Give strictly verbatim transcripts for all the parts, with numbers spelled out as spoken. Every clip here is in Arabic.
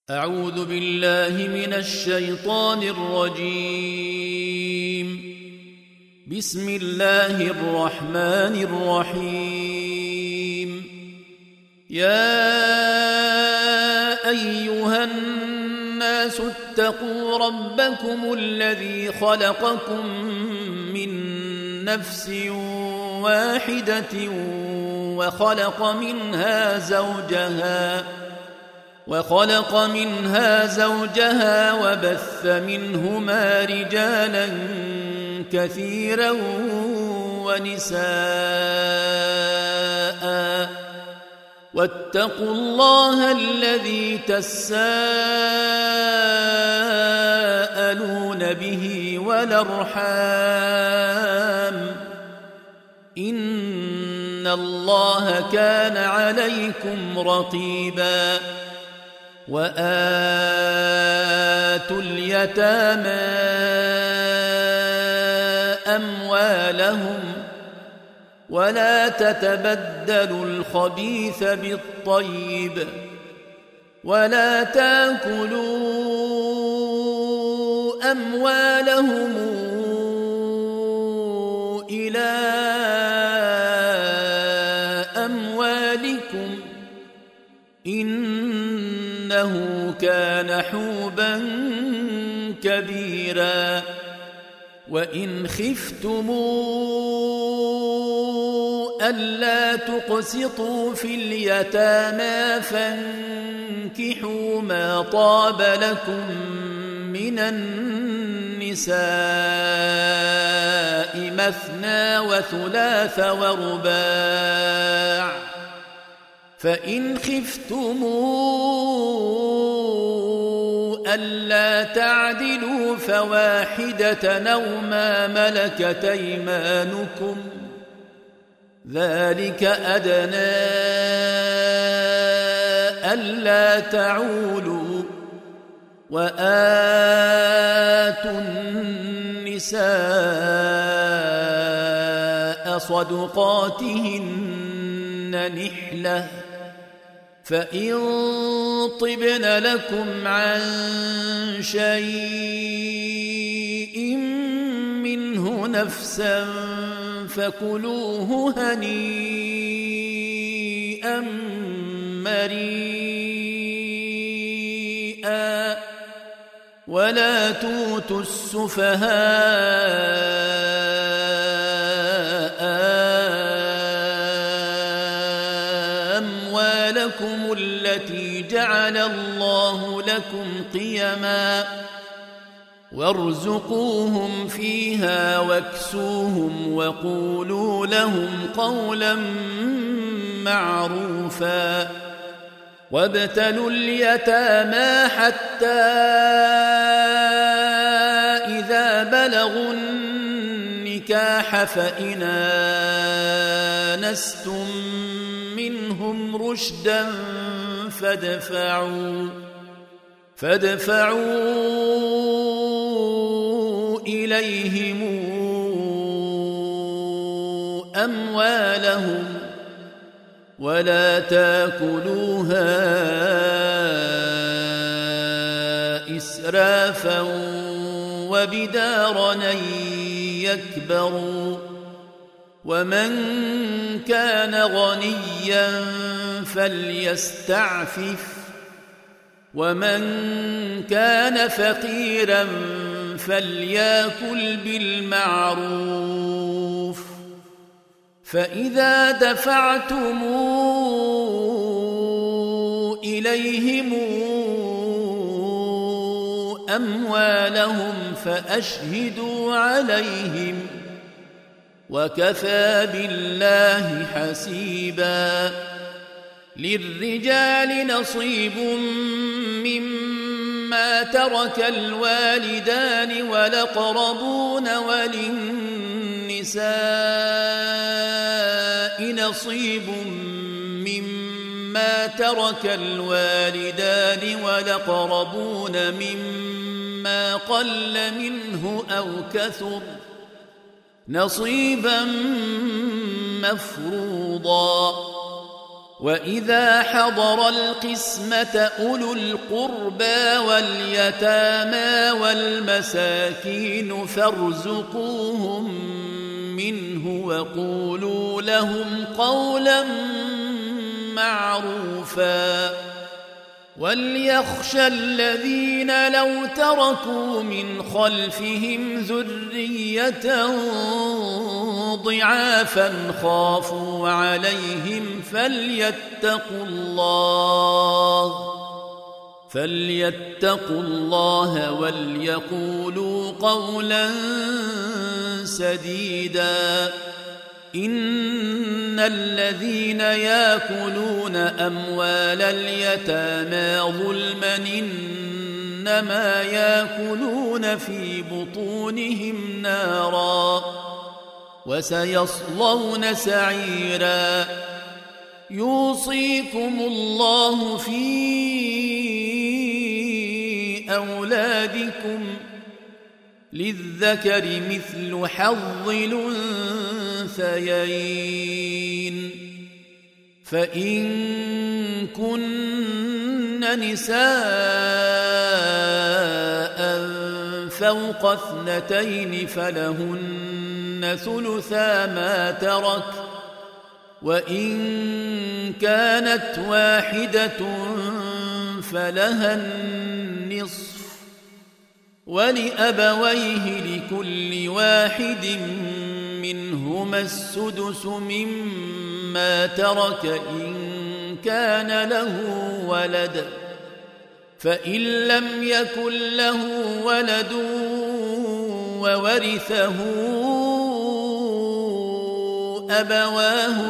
أعوذ بالله من الشيطان الرجيم. بسم الله الرحمن الرحيم. يا أيها الناس اتقوا ربكم الذي خلقكم من نفس واحدة وخلق منها زوجها وخلق منها زوجها وبث منهما رجالا كثيرا ونساء واتقوا الله الذي تساءلون به والأرحام إن الله كان عليكم رقيبا. وآتوا اليتامى أموالهم ولا تتبدلوا الخبيث بالطيب ولا تاكلوا أموالهم إلى أموالكم إنه كان حوبا كبيرا. وإن خفتموا ألا تقسطوا في اليتامى فانكحوا ما طاب لكم من النساء مثنى وثلاث ورباع، فإن خفتموا ألا تعدلوا فواحدة أو ما ملكت أيمانكم ذلك أدنى ألا تعولوا. وآتوا النساء صدقاتهن نحلة، فإن طبن لكم عن شيء منه نفسا فكلوه هنيئا مريئا. ولا توتوا السفهاء أموالكم التي جعل الله لكم قيما وارزقوهم فيها واكسوهم وقولوا لهم قولا معروفا. وابتلوا اليتامى حتى إذا بلغوا النكاح فإن آنستم منهم رشدا فادفعوا فادفعوا إليهم أموالهم ولا تاكلوها إسرافا وبدارا أن يكبروا. ومن كان غنيا فليستعفف ومن كان فقيرا فليأكل بالمعروف. فإذا دفعتم إليهم أموالهم فأشهدوا عليهم وكفى بالله حسيبا. للرجال نصيب مما ترك الوالدان والأقربون وللنساء نصيب مما ترك الوالدان والأقربون مما قل منه أو كثر نصيبا مفروضا. وإذا حضر القسمة أولو القربى واليتامى والمساكين فارزقوهم منه وقولوا لهم قولا معروفا وليخشى الذين لو تركوا من خلفهم ذرية ضعافا خافوا عليهم فليتقوا الله فليتقوا الله وليقولوا قولا سديدا إن الذين يأكلون أموال اليتامى ظلما إنما يأكلون في بطونهم نارا وسيصلون سعيرا يوصيكم الله في أولادكم للذكر مثل حظ الأنثيين فإن كن نساء فوق اثنتين فلهن ثلثا ما ترك وإن كانت واحدة فلها النصف ولأبويه لكل واحد منهما السدس مما ترك إن كان له ولد فإن لم يكن له ولد وورثه أبواه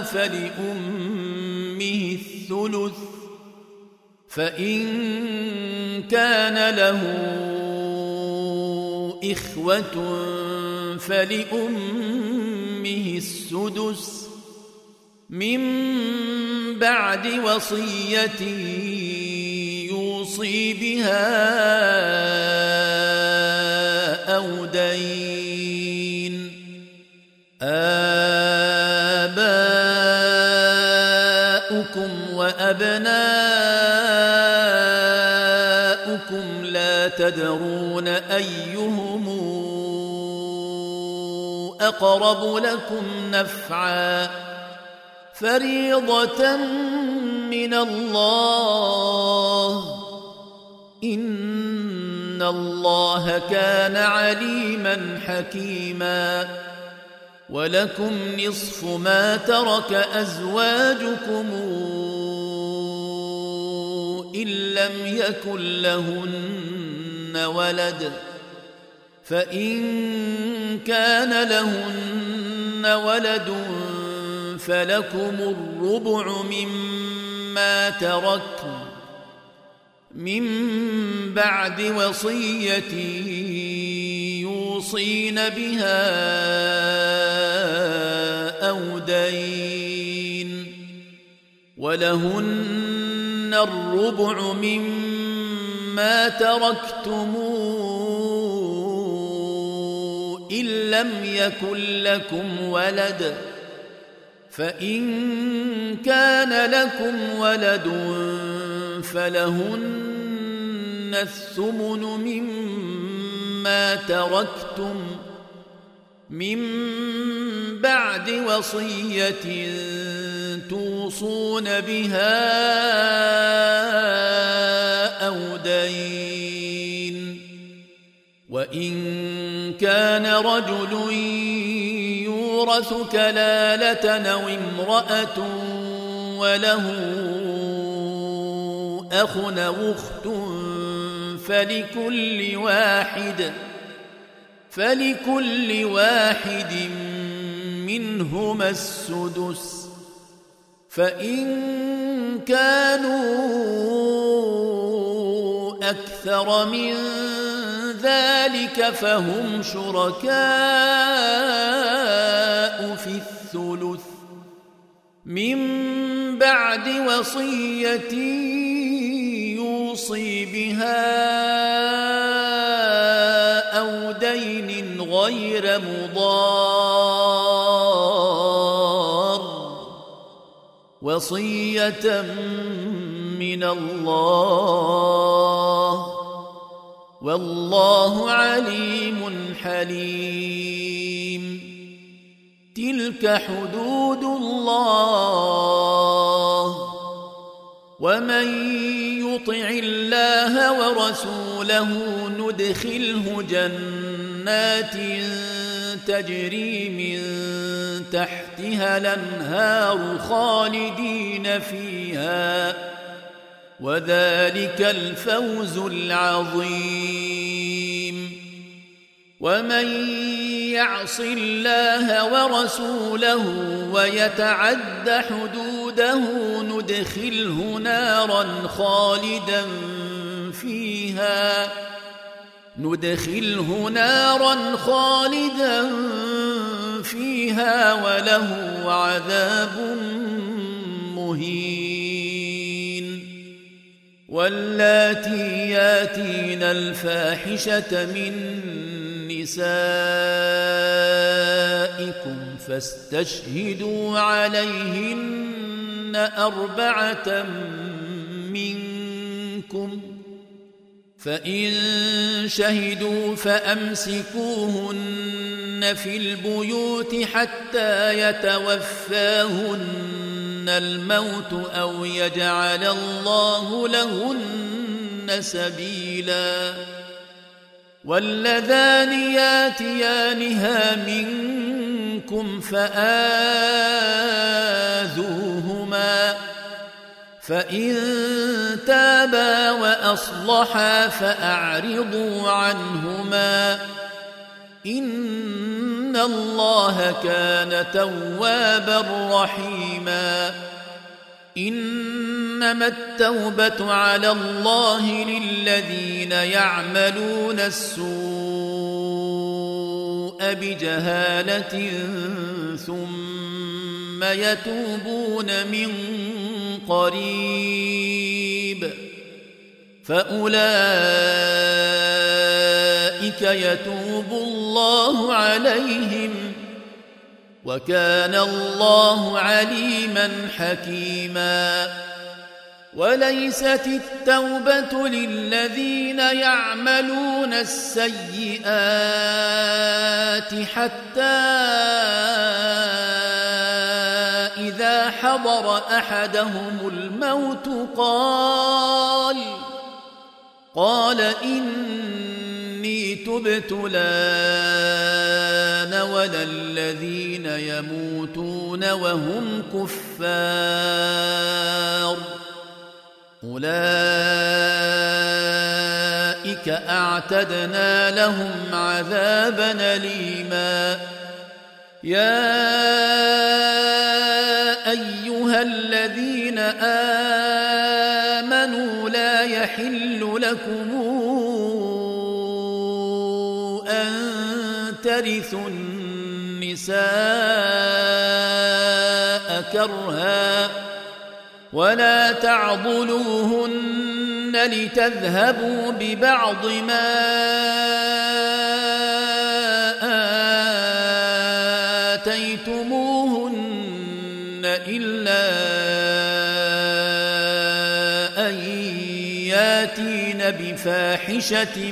فلأمه الثلث فإن كان له إخوة فلأمه السدس من بعد وصية يوصي بها أو دين آباؤكم وأبناؤكم لا تدرون أيهم أقرب لكم نفعا فريضة من الله إن الله كان عليما حكيما ولكم نصف ما ترك أزواجكم إن لم يكن لهن ولد فإن كان لهن ولد فلكم الربع مما تركتم من بعد وصية يوصين بها أو دين ولهن الربع مما تركتم إن لم يكن لكم ولد فإن كان لكم ولد فلهن الثمن مما تركتم من بعد وصية توصون بها أو دين وإن كان رجل يورث كلالة أو امرأة وله أخ أو أخت فلكل واحد فلكل واحد منهما السدس فإن كانوا أكثر من ذلك فهم شركاء في الثلث من بعد وصية يوصي بها أو دين غير مضار وصية من الله والله عليم حليم. تلك حدود الله ومن يطع الله ورسوله ندخله جنات تجري من تحتها الأنهار خالدين فيها وذلك الفوز العظيم. ومن يعص الله ورسوله ويتعد حدوده ندخله نارا خالدا فيها ندخله نارا خالدا فيها وله عذاب مهين. واللاتي ياتين الفاحشة من نسائكم فاستشهدوا عليهن أربعة منكم فإن شهدوا فأمسكوهن في البيوت حتى يتوفاهن الموت أو يجعل الله لهن سبيلا. واللذان ياتيانها منكم فآذوهما فإن تابا وأصلحا فأعرضوا عنهما إن الله كان توابا رحيما. إنما التوبة على الله للذين يعملون السوء بجهالة ثم يتوبون من قريب فأولئك يتوب الله عليهم وكان الله عليما حكيما. وليست التوبة للذين يعملون السيئات حتى إذا حضر أحدهم الموت قال قال إني تبت الآن ولا الذين يموتون وهم كفار أولئك أعتدنا لهم عذابا أليما. يا أيها الذين آمنوا لا يحل لكم أن ترثوا النساء كرها ولا تعضلوهن لتذهبوا ببعض ما آتيتموهن إلا أن ياتين بفاحشة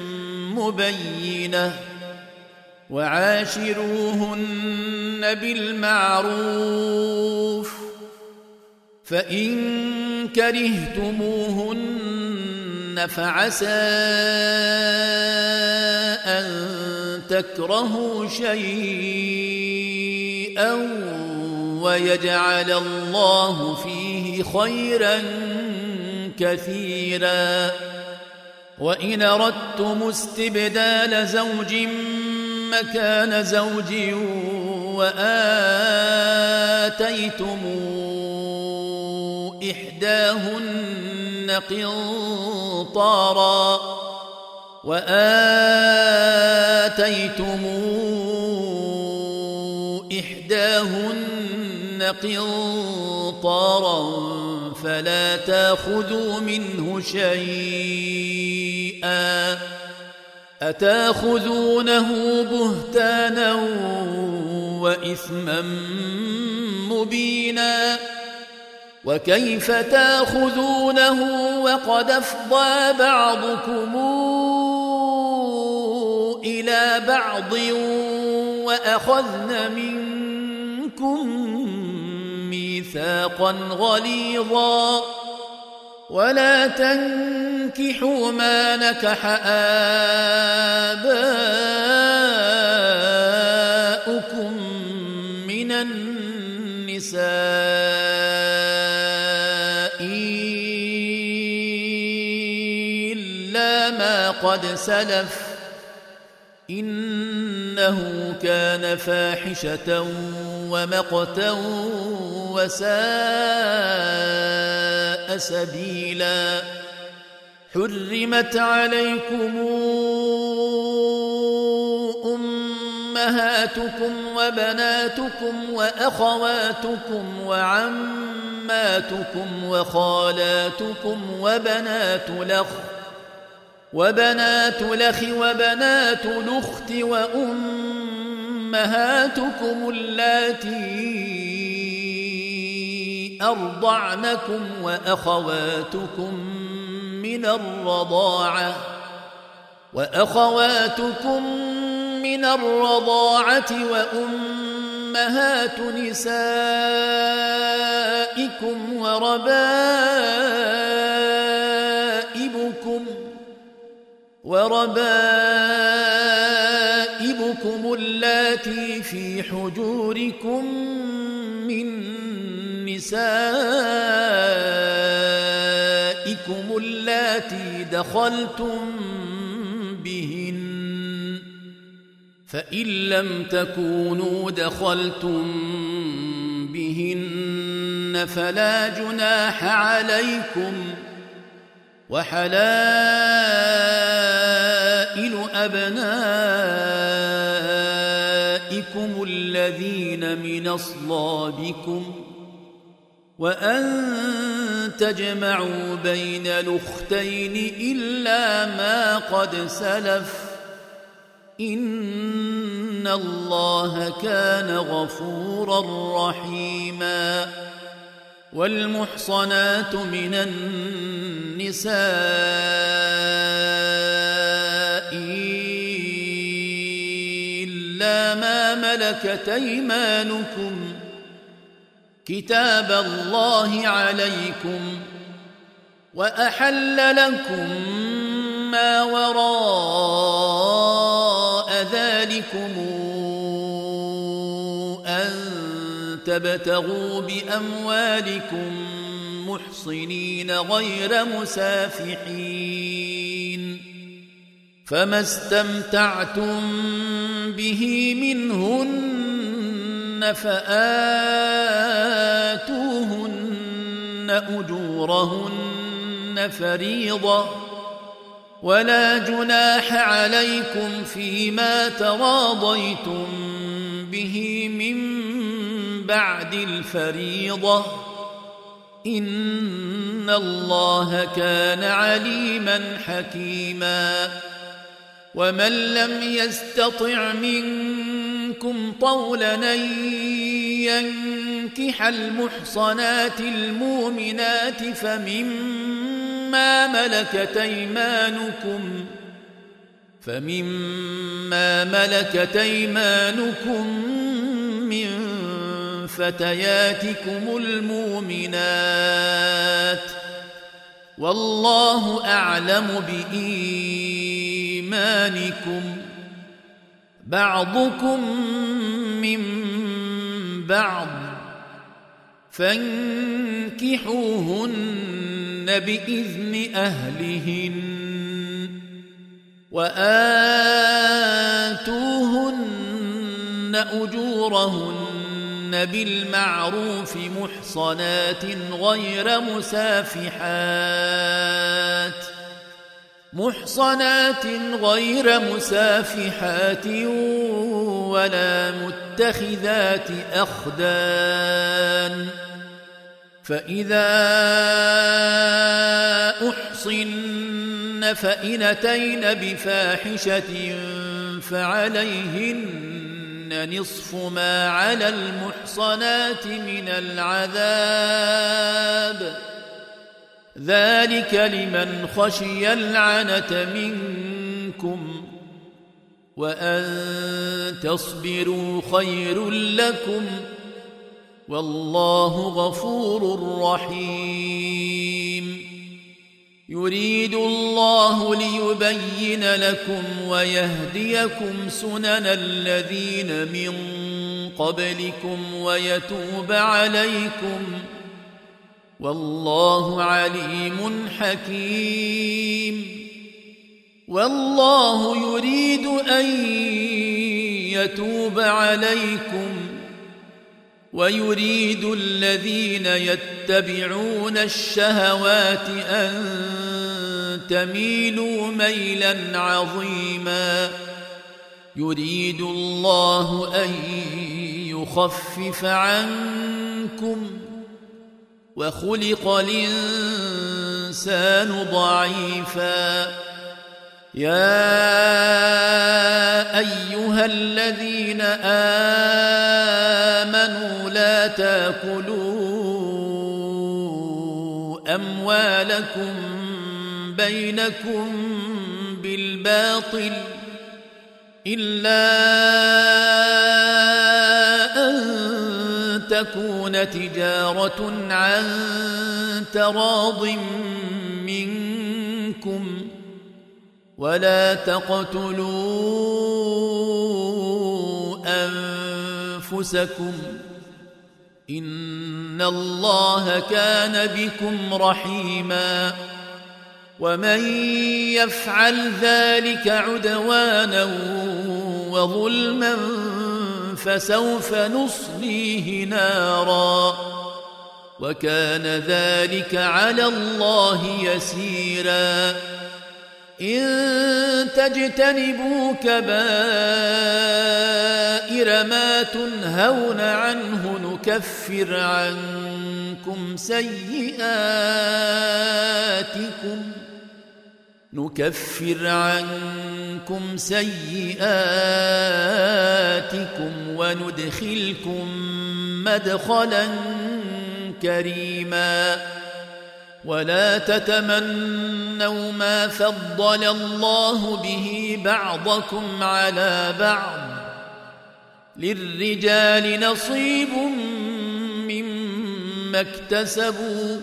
مبينة وعاشروهن بالمعروف فإن كرهتموهن فعسى أن تكرهوا شيئا ويجعل الله فيه خيرا كثيرا. وإن أردتم استبدال زوج مكان زوج وآتيتم إحداهن قنطارا وآتيتم إحداهن قنطارا فلا تأخذوا منه شيئا أتأخذونه بهتانا وإثما مبينا وكيف تاخذونه وقد أفضى بعضكم إلى بعض وأخذن منكم ميثاقا غليظا ولا تنكحوا ما نكح آباؤكم من النساء إلا ما قد سلف إنه كان فاحشة ومقتا وساء سبيلا. حرمت عليكم أمهاتكم وبناتكم وأخواتكم وعماتكم وخالاتكم وبنات الأخ وبنات الأخ وبنات الأخت وأمهاتكم اللاتي أرضعنكم وأخواتكم من الرضاعة وأخواتكم من الرضاعة وأمهات نسائكم وربائبكم وربائبكم اللاتي في حجوركم من نسائكم اللاتي دخلتم بهن فإن لم تكونوا دخلتم بهن فلا جناح عليكم وحلائل أبنائكم الذين من أصلابكم وأن تجمعوا بين الأختين إلا ما قد سلف إن الله كان غفورا رحيما. والمحصنات من النساء إلا ما ملكت أيمانكم كتاب الله عليكم وأحل لكم ما وراء ذلكم أن تبتغوا بأموالكم محصنين غير مسافحين فما استمتعتم به منهن فآتوهن أجورهن فريضة ولا جناح عليكم فيما تراضيتم به من بعد الفريضة إن الله كان عليما حكيما. ومن لم يستطع منكم طولا أن ينكح المحصنات المؤمنات فمما ملكت أيمانكم فمما ملكت أيمانكم من فتياتكم المؤمنات والله أعلم بإيمانكم بعضكم من بعض فانكحوهن بإذن أهلهن وآتوهن أجورهن بالمعروف محصنات غير مسافحات محصنات غير مسافحات ولا متخذات أخدان فإذا أحصن فإن أتين بفاحشة فعليهن نصف ما على المحصنات من العذاب ذلك لمن خشي العنة منكم وأن تصبروا خير لكم والله غفور رحيم يريد الله ليبين لكم ويهديكم سنن الذين من قبلكم ويتوب عليكم والله عليم حكيم والله يريد أن يتوب عليكم ويريد الذين يتبعون الشهوات أن تميلوا ميلا عظيما يريد الله أن يخفف عنكم وخلق الإنسان ضعيفا يا أيها الذين آمنوا لا تأكلوا أموالكم بينكم بالباطل إلا أن تكون تجارة عن تراض منكم ولا تقتلوا أنفسكم إن الله كان بكم رحيما ومن يفعل ذلك عدوانا وظلما فسوف نصليه نارا وكان ذلك على الله يسيرا إن تجتنبوا كبائر ما تنهون عنه نكفر عنكم سيئاتكم نكفر عنكم سيئاتكم وندخلكم مدخلا كريما ولا تتمنوا ما فضل الله به بعضكم على بعض للرجال نصيب مما اكتسبوا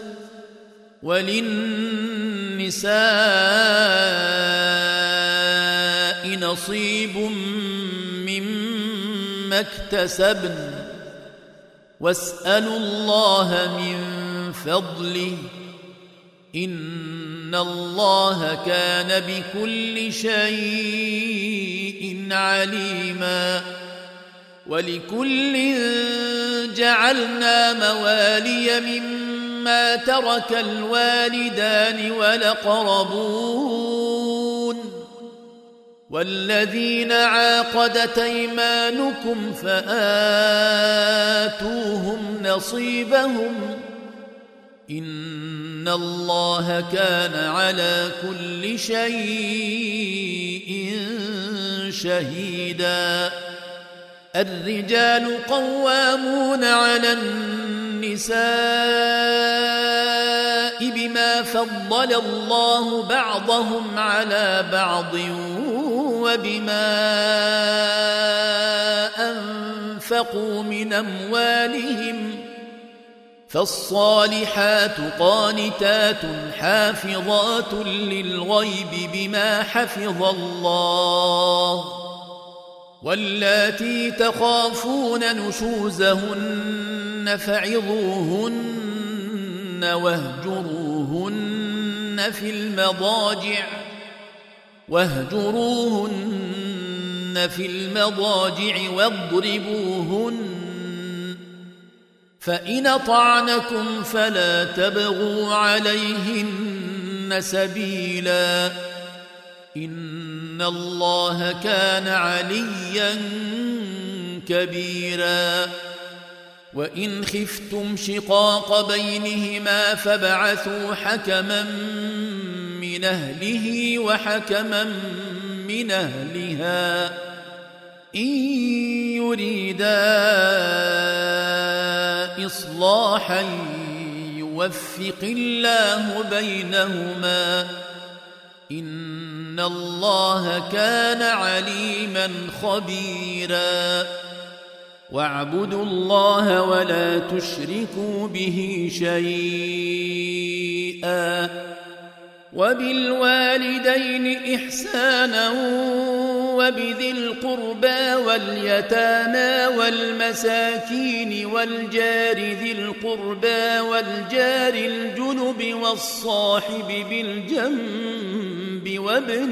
وللنساء نصيب مما اكتسبن واسألوا الله من فضله إن الله كان بكل شيء عليما ولكل جعلنا موالي مما ترك الوالدان والأقربون والذين عاقدت أيمانكم فآتوهم نصيبهم إن الله كان على كل شيء شهيدا الرجال قوامون على النساء بما فضل الله بعضهم على بعض وبما أنفقوا من أموالهم فالصالحات قانتات حافظات للغيب بما حفظ الله واللاتي تخافون نشوزهن فعظوهن واهجروهن في المضاجع واهجروهن في المضاجع واضربوهن فإن طعنكم فلا تبغوا عليهن سبيلا إن الله كان عليا كبيرا وإن خفتم شقاق بينهما فابعثوا حكما من أهله وحكما من أهلها إن يريدا إصلاحا يوفق الله بينهما إن الله كان عليما خبيرا واعبدوا الله ولا تشركوا به شيئا وبالوالدين إحسانا وبذي القربى واليتامى والمساكين والجار ذي القربى والجار الجنب والصاحب بالجنب وابن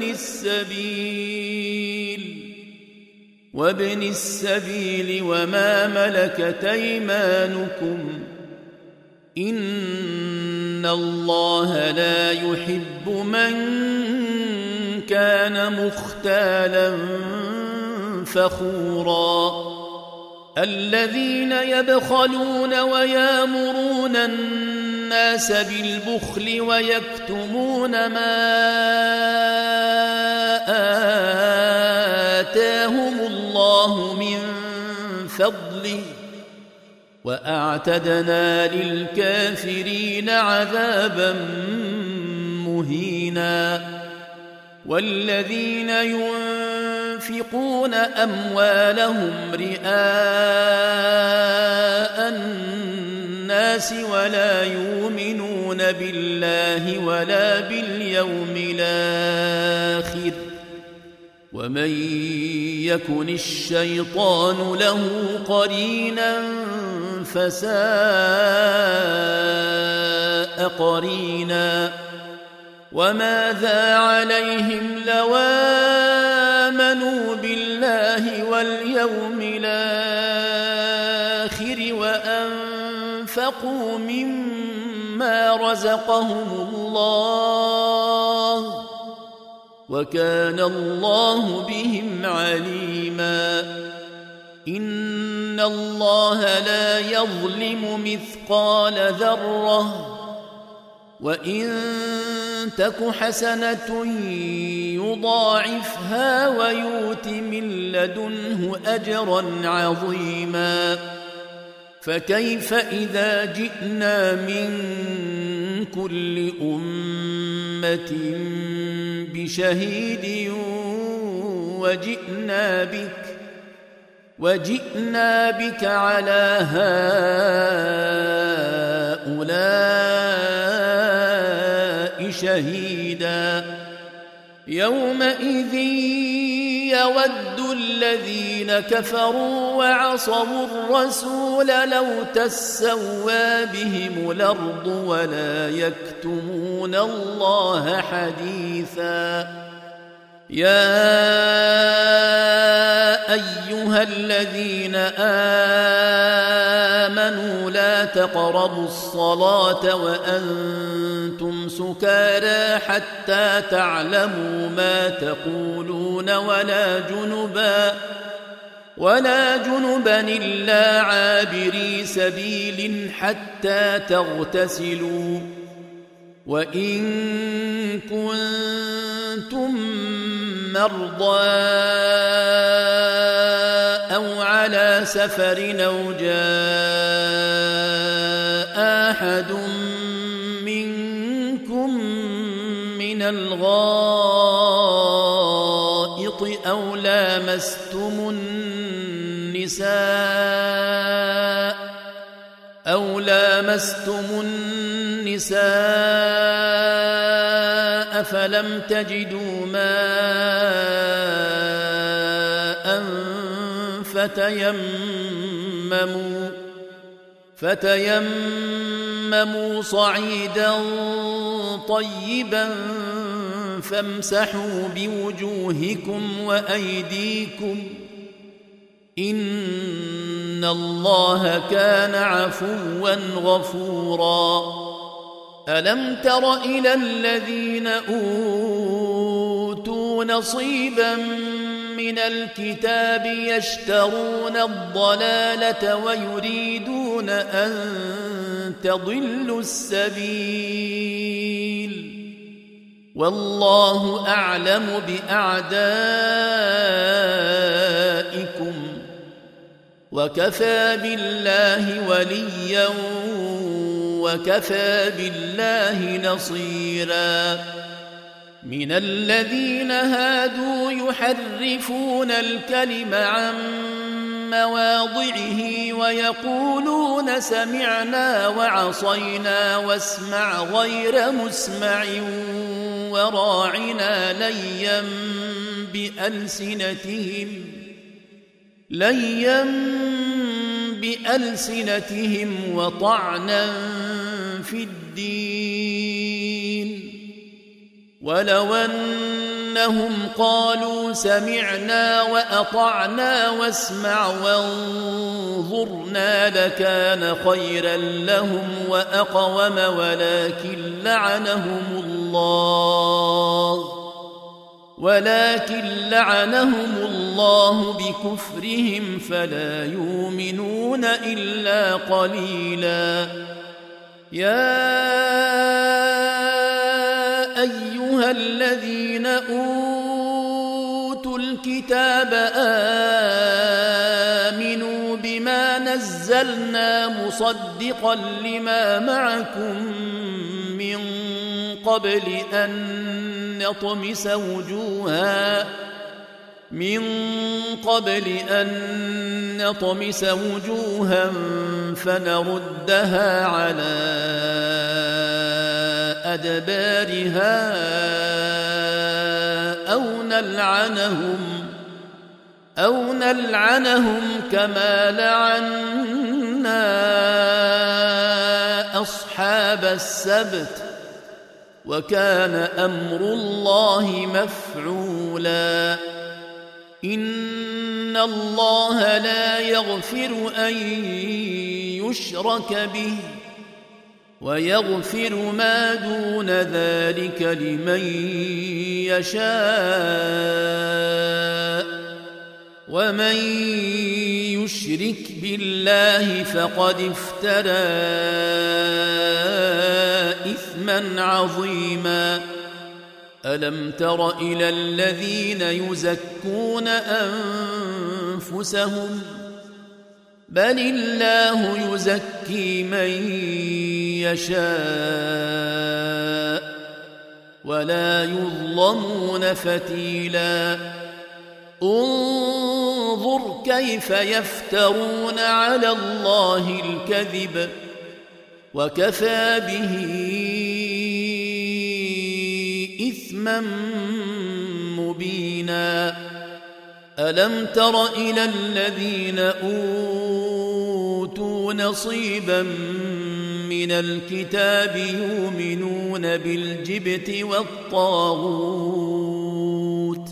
السبيل وابن السبيل وما ملكت أيمانكم إن الله لا يحب من كان مختالا فخورا الذين يبخلون ويامرون الناس بالبخل ويكتمون ما آتاهم الله من فضله وأعتدنا للكافرين عذابا مهينا والذين ينفقون أموالهم رئاء الناس ولا يؤمنون بالله ولا باليوم الآخر ومن يكن الشيطان له قرينا فساء قرينا وماذا عليهم لو آمنوا بالله واليوم الآخر وأنفقوا مما رزقهم الله وكان الله بهم عليما إن الله لا يظلم مثقال ذرة وإن تك حسنة يضاعفها ويؤت من لدنه أجرا عظيما فكيف إذا جئنا من كل أمة بشهيد وجئنا بك وجئنا بك على هؤلاء شهيدا يومئذ يود الذين كفروا وعصوا الرسول لو تسوى بهم الأرض ولا يكتمون الله حديثا يا أيها الذين آمنوا لا تقربوا الصلاة وأنتم سكارى حتى تعلموا ما تقولون ولا جنبا ولا جنبا إلا عابري سبيل حتى تغتسلوا وإن كنتم مرضى أو على سفر أو جاء أحد منكم من الغائط أو لامستم النساء أو لامستم النساء فلم تجدوا ماء فتيمموا فتيمموا صعيدا طيبا فامسحوا بوجوهكم وأيديكم إن الله كان عفوا غفورا ألم تر إلى الذين أوتوا نصيبا من الكتاب يشترون الضلالة ويريدون أن تضلوا السبيل والله أعلم بأعدائكم وكفى بالله وليا وكفى بالله نصيرا من الذين هادوا يحرفون الكلم عن مواضعه ويقولون سمعنا وعصينا واسمع غير مسمع وراعنا ليا بألسنتهم ليا بألسنتهم وطعنا في الدين ولو أنهم قالوا سمعنا وأطعنا واسمع وانظرنا لكان خيرا لهم وأقوم ولكن لعنهم الله ولكن لعنهم الله بكفرهم فلا يؤمنون إلا قليلا يا أيها الذين أوتوا الكتاب آمنوا بما نزلنا مصدقا لما معكم من قبل أن نطمس وجوها من قبل أن نطمس وجوها فنردها على أدبارها أو نلعنهم أو نلعنهم كما لعنا أصحاب السبت وكان أمر الله مفعولا إن الله لا يغفر أن يشرك به ويغفر ما دون ذلك لمن يشاء ومن يشرك بالله فقد افترى إثما عظيما ألم تر إلى الذين يزكون أنفسهم بل الله يزكي من يشاء ولا يظلمون فتيلا انظر كيف يفترون على الله الكذب وكفى به إثما مبينا ألم تر إلى الذين أوتوا نصيبا من الكتاب يؤمنون بالجبت والطاغوت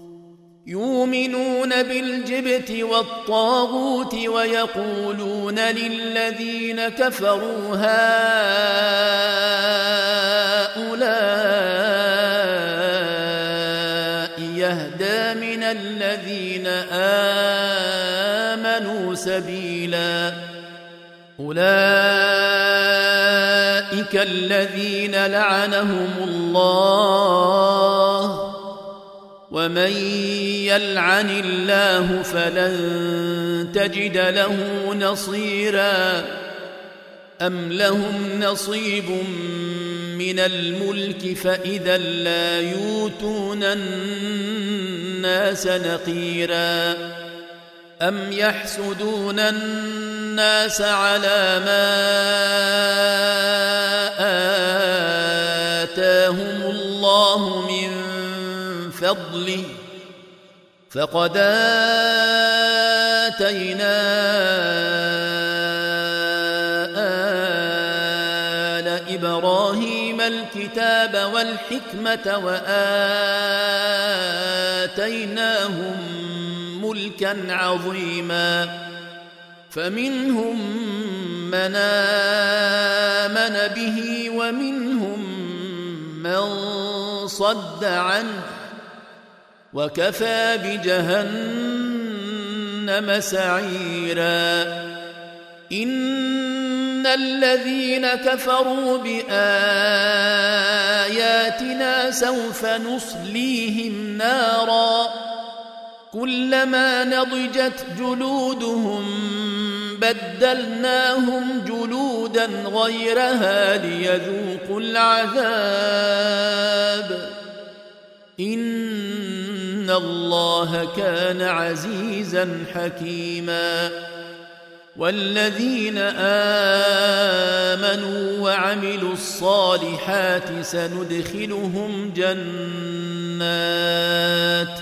يؤمنون بالجبت والطاغوت ويقولون للذين كفروا هؤلاء يهدى من الذين آمنوا سبيلا أولئك الذين لعنهم الله ومن يلعن الله فلن تجد له نصيرا أم لهم نصيب من الملك فإذا لا يؤتون الناس نقيرا أم يحسدون الناس على ما آتاهم الله من فضله فقد آتينا آل إبراهيم الكتاب والحكمة وآتيناهم ملكا عظيما فمنهم من آمن به ومنهم من صد عنه وكفى بجهنم سعيرا إن الذين كفروا بآياتنا سوف نصليهم نارا كلما نضجت جلودهم بدلناهم جلودا غيرها ليذوقوا العذاب إن الله كان عزيزا حكيما والذين آمنوا وعملوا الصالحات سندخلهم جنات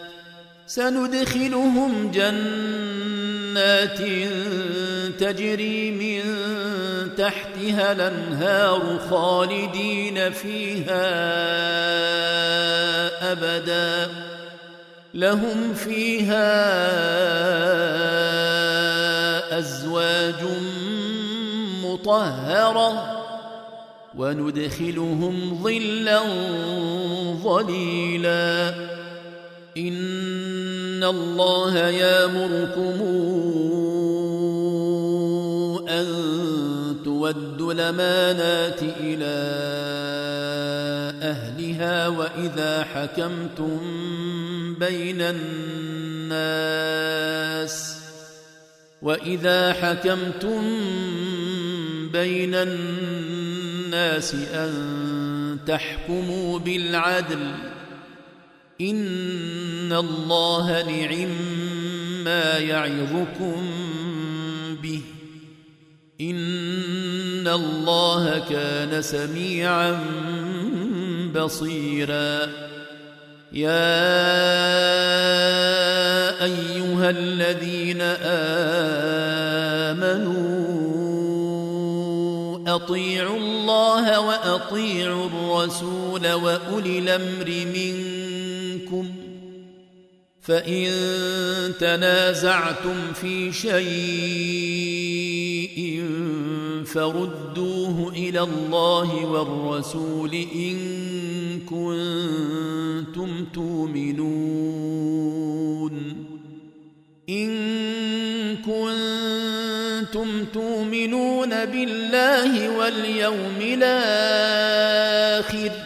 سندخلهم جنات تجري من تحتها الأنهار خالدين فيها أبدا لهم فيها أزواج مطهرة وندخلهم ظلا ظليلا إن الله يأمركم أن تودوا الأمانات إلى أهلها وإذا حكمتم بين الناس وإذا حكمتم بين الناس أن تحكموا بالعدل إن الله نعم ما يعظكم به إن الله كان سميعا بصيرا يا أيها الذين آمنوا أطيعوا الله وأطيعوا الرسول وأولي الأمر منكم فإن تنازعتم في شيء فردوه إلى الله والرسول إن كنتم تؤمنون إن كنتم تؤمنون بالله واليوم الآخر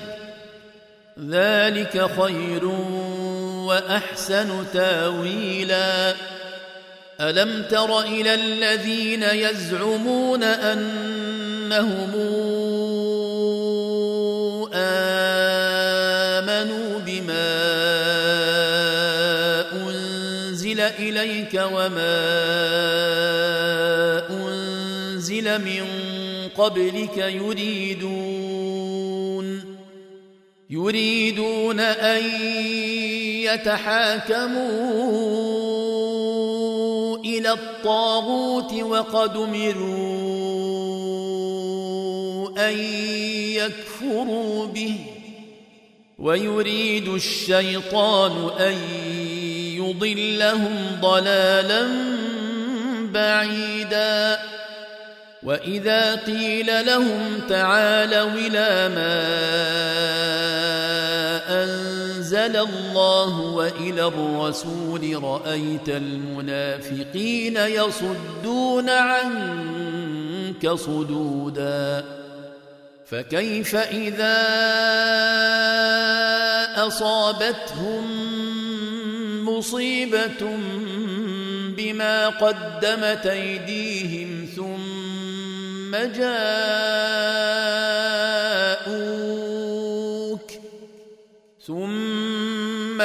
ذلك خير وأحسن تاويلا ألم تر إلى الذين يزعمون أنهم آمنوا بما أنزل إليك وما أنزل من قبلك يريدون يريدون أن يتحاكموا إلى الطاغوت وقد أمروا أن يكفروا به ويريد الشيطان أن يضلهم ضلالا بعيدا وإذا قيل لهم تعالوا إلى ما أنزل الله وإلى الرسول رأيت المنافقين يصدون عنك صدودا فكيف إذا أصابتهم مصيبة بما قدمت أيديهم ثم جاءوك ثم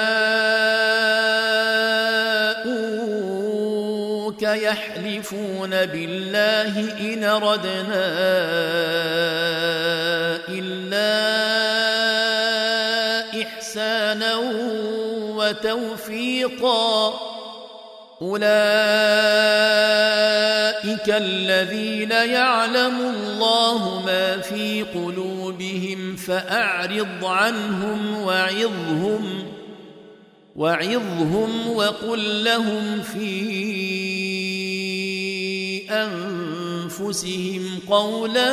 جاءوك يحلفون بالله إن أردنا إلا إحسانا وتوفيقا أولئك الذين يعلم الله ما في قلوبهم فأعرض عنهم وعظهم وعظهم وقل لهم في أنفسهم قولا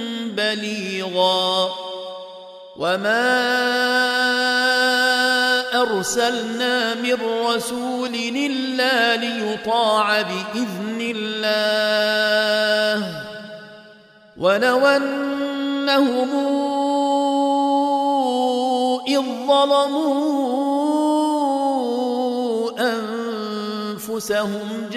بليغا وما أرسلنا من رسول إلا ليطاع بإذن الله ولو أنهم إذ ظلموا أنفسهم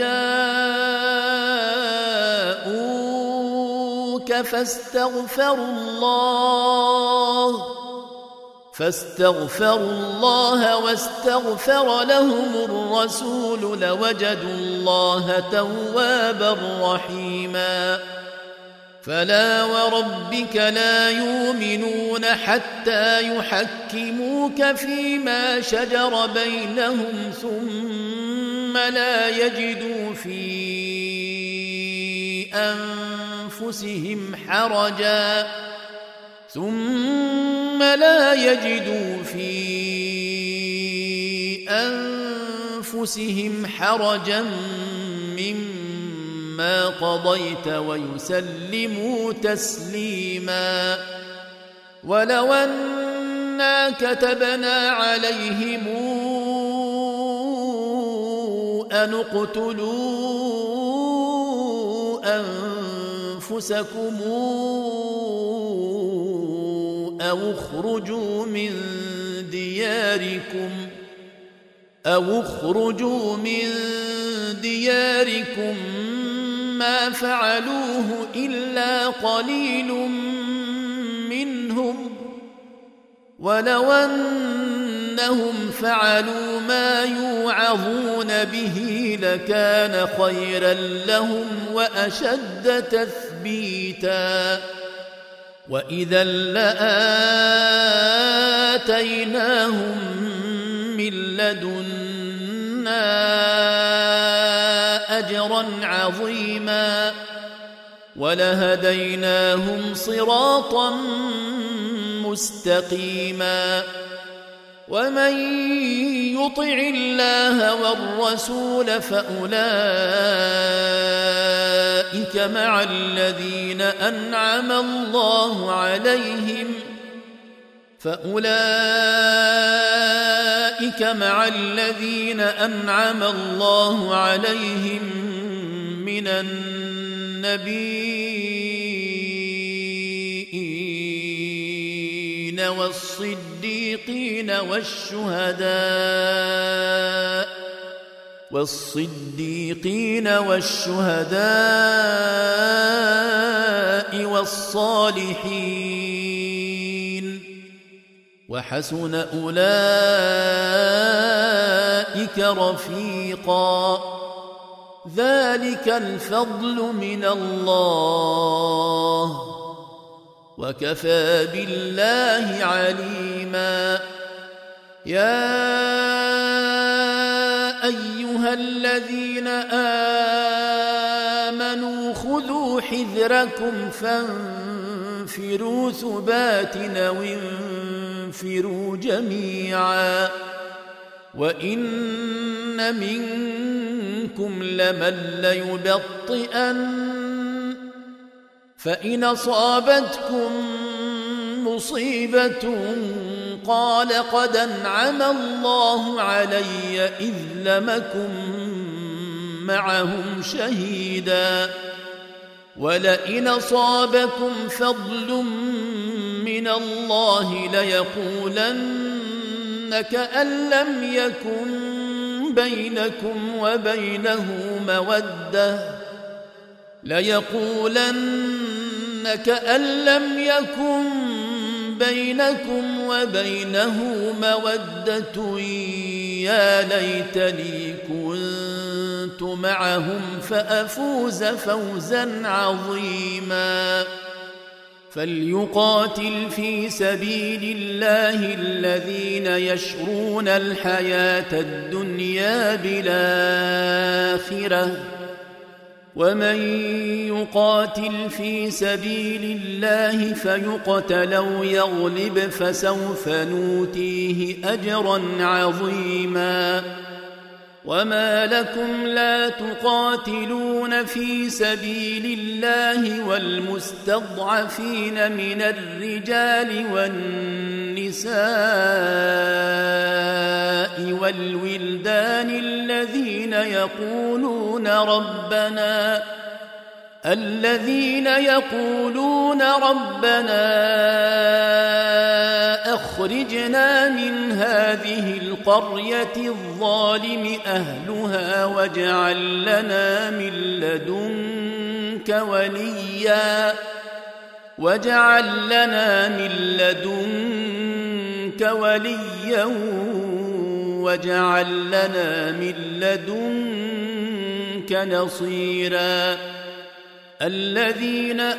جاءوك فاستغفروا الله فاستغفروا الله واستغفر لهم الرسول لوجدوا الله توابا رحيما فلا وربك لا يؤمنون حتى يحكموك فيما شجر بينهم ثم لا يجدوا في أنفسهم حرجا ثم لا يجدوا في أنفسهم حرجا مما قضيت ويسلموا تسليما ولو أنا كتبنا عليهم أن اقتلوا أنفسكم أو اخرجوا من دياركم أو اخرجوا من دياركم ما فعلوه إلا قليل منهم ولو أنهم فعلوا ما يوعظون به لكان خيرا لهم وأشد تثبيتا وإذا لآتيناهم من لدنا أجرا عظيما ولهديناهم صراطا مستقيما ومن يطع الله والرسول فأولئك مع الذين أنعم الله عليهم فأولئك مع الذين أنعم الله عليهم من النبيين والصديقين والشهداء والصديقين والشهداء والصالحين وحسن أولئك رفيقا ذلك الفضل من الله وكفى بالله عليما يا أيها الذين آمنوا خذوا حذركم فانفروا ثبات أو انفروا جميعا وإن منكم لمن ليبطئن فإن أصابتكم مصيبة قال قد أنعم الله علي إذ لم أكن معهم شهيدا ولئن أصابكم فضل من الله ليقولن كأن لم يكن بينكم وبينه مودة ليقولن كأن لم يكن بينكم وبينه مودة يا ليتني كنت معهم فأفوز فوزا عظيما فليقاتل في سبيل الله الذين يشرون الحياة الدنيا بالآخرة ومن يقاتل في سبيل الله فيقتل أو يغلب فسوف نؤتيه أجرا عظيما وما لكم لا تقاتلون في سبيل الله والمستضعفين من الرجال والنساء والولدان الذين يقولون ربنا الذين يقولون ربنا أخرجنا من هذه القرية الظالم أهلها واجعل لنا من لدنك وليا واجعل لنا من لدنك وليا واجعل لنا من لدنك نصيرا الذين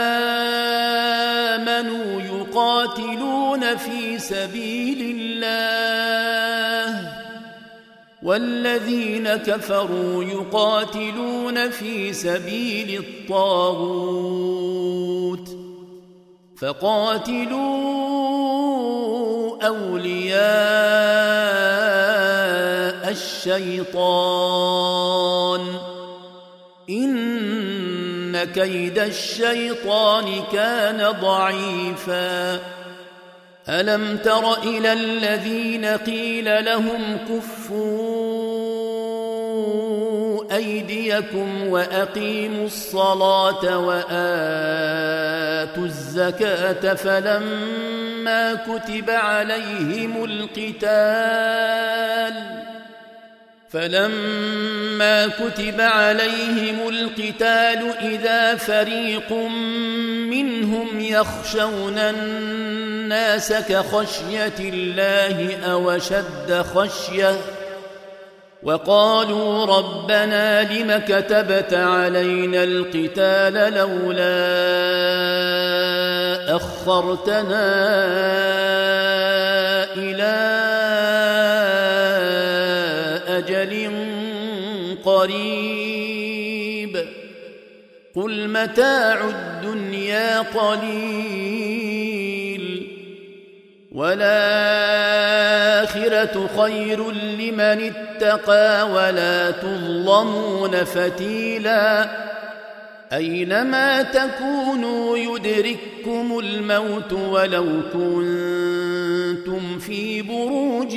آمنوا يقاتلون في سبيل الله والذين كفروا يقاتلون في سبيل الطاغوت فقاتلوا أولياء الشيطان إن كيد الشيطان كان ضعيفا ألم تر إلى الذين قيل لهم كفوا أيديكم وأقيموا الصلاة وآتوا الزكاة فلما كتب عليهم القتال فلما كتب عليهم القتال إذا فريق منهم يخشون الناس كخشية الله أو أشد خشية وقالوا ربنا لم كتبت علينا القتال لولا أخرتنا إلى أجل قريب قل متاع الدنيا قليل والآخرة خير لمن اتقى ولا تظلمون فتيلا أينما تكونوا يدرككم الموت ولو كنتم في بروج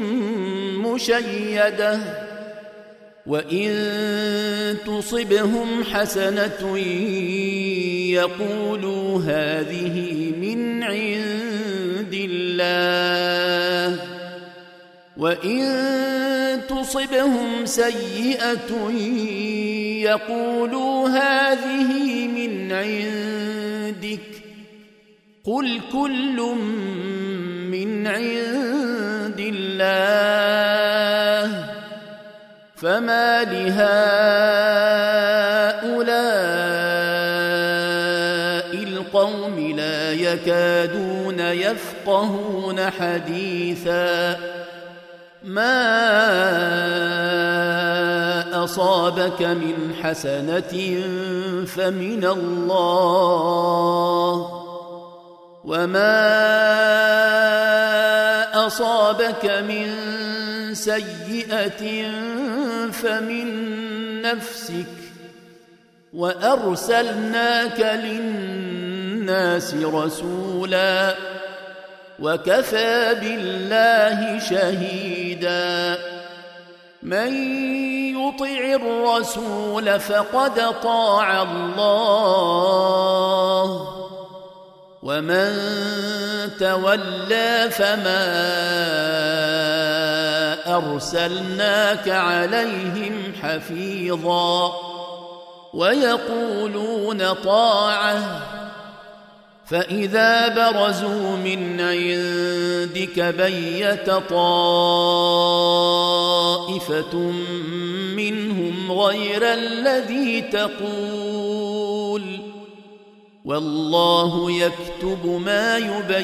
مشيدة وإن تصبهم حسنة يقولوا هذه من عند الله وإن تصبهم سيئة يقولوا هذه من عندك قل كل من عند الله فما لهؤلاء القوم لا يكادون يفقهون حديثا ما أصابك من حسنة فمن الله وما أصابك من سيئة فمن نفسك وأرسلناك للناس رسولا وكفى بالله شهيدا من يطع الرسول فقد طاع الله ومن تولى فما أرسلناك عليهم حفيظا ويقولون طاعة فإذا برزوا من عندك بيت طائفة منهم غير الذي تقول والله يكتب ما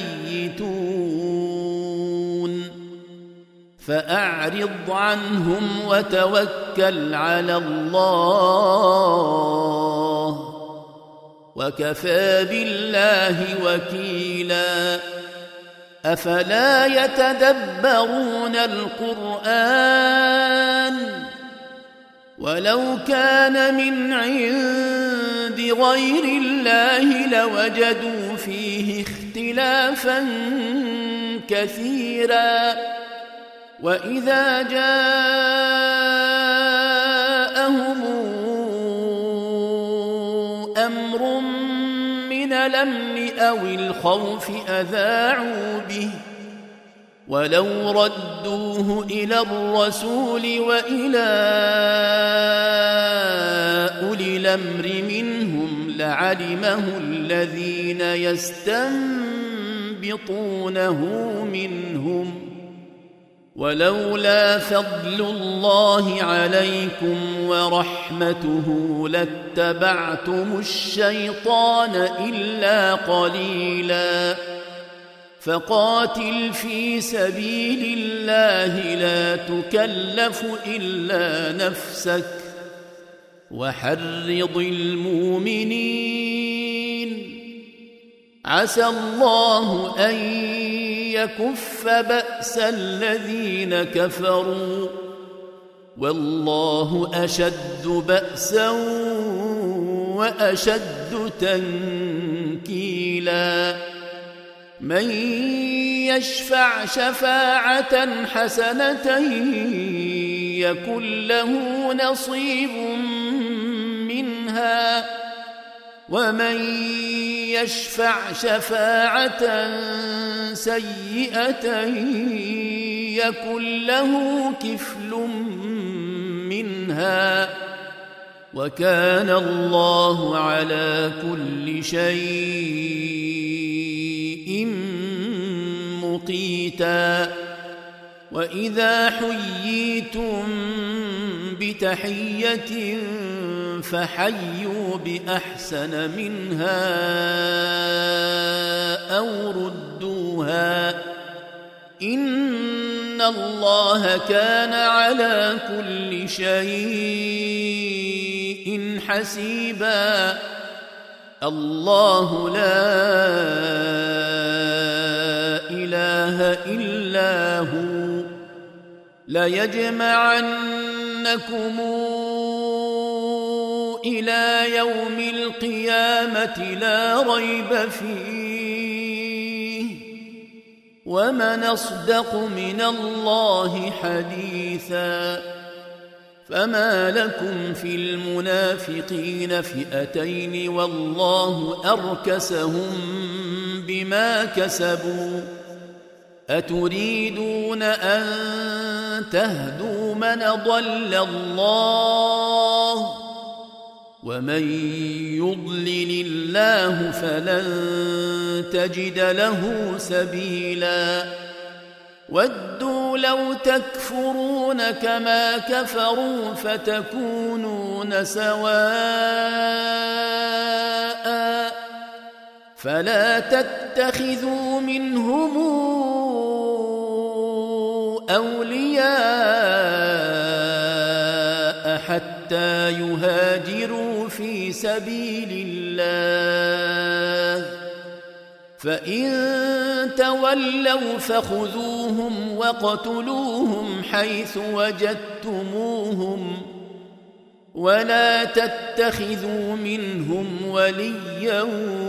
يبيتون فأعرض عنهم وتوكل على الله وكفى بالله وكيلا أفلا يتدبرون القرآن ولو كان من عند غير الله لوجدوا فيه اختلافا كثيرا وإذا جاءهم أمر من الأمن أو الخوف أذاعوا به ولو ردوه إلى الرسول وإلى أولي الأمر منهم لعلمه الذين يستنبطونه منهم ولولا فضل الله عليكم ورحمته لاتبعتم الشيطان إلا قليلا فقاتل في سبيل الله لا تكلف إلا نفسك وحرض المؤمنين عسى الله أن يكف بأس الذين كفروا والله أشد بأسا وأشد تنكيلا من يشفع شفاعة حسنة يكن له نصيب منها ومن يشفع شفاعة سيئة يكن له كفل منها وكان الله على كل شيء مقيتا وإذا حييتم بتحية فحيوا بأحسن منها أو ردوها إن الله كان على كل شيء حسيبا الله لا إله إلا هو ليجمعنكم إلى يوم القيامة لا ريب فيه ومن أصدق من الله حديثا فما لكم في المنافقين فئتين والله أركسهم بما كسبوا أتريدون أن تهدوا من ضل الله ومن يضلل الله فلن تجد له سبيلا ودوا لو تكفرون كما كفروا فتكونون سواء فلا تتخذوا منهم أولياء حتى يهاجروا في سبيل الله فإن تولوا فخذوهم وقتلوهم حيث وجدتموهم ولا تتخذوا منهم وليا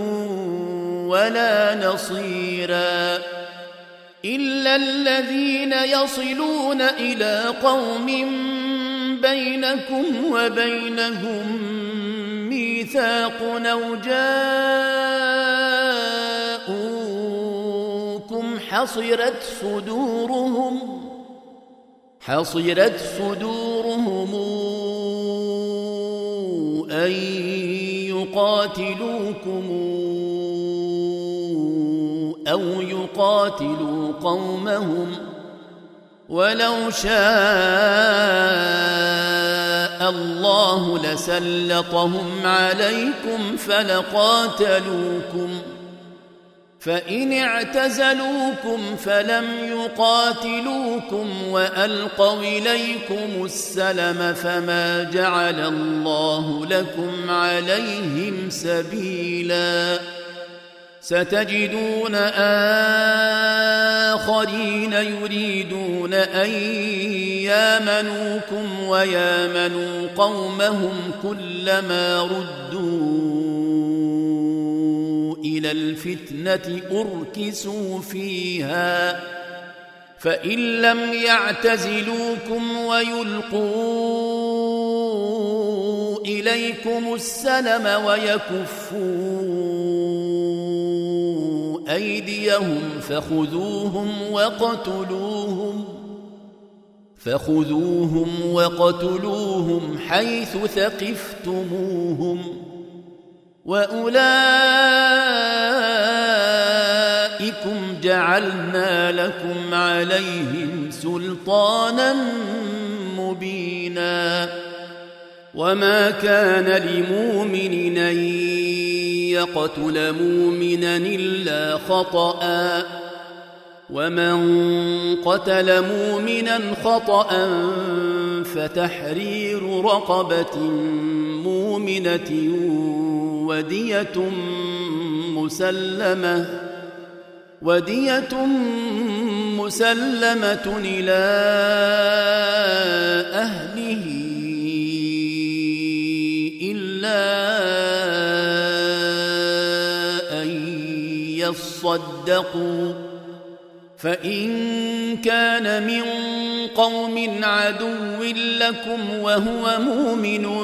ولا نصيرا إلا الذين يصلون إلى قوم بينكم وبينهم ميثاق أو جاءوكم حصرت صدورهم حصرت صدورهم أن يقاتلوكم أو يقاتلوا قومهم ولو شاء الله لسلطهم عليكم فلقاتلوكم فإن اعتزلوكم فلم يقاتلوكم وألقوا إليكم السلم فما جعل الله لكم عليهم سبيلا ستجدون آخرين يريدون أن يامنوكم ويامنوا قومهم كلما ردوا إلى الفتنة أركسوا فيها فإن لم يعتزلوكم ويلقوا إليكم السلم ويكفوا أيديهم فخذوهم وقتلوهم فخذوهم وقتلوهم حيث ثقفتموهم وأولئكم جعلنا لكم عليهم سلطانا مبينا وما كان لمؤمن أن يقتل مؤمنا إلا خطأ ومن قتل مؤمنا خطأ فتحرير رقبة مؤمنة ودية مسلمة ودية مسلمة إلى أهله إلا أن يصدقوا فإن كان من قوم عدو لكم وهو مؤمن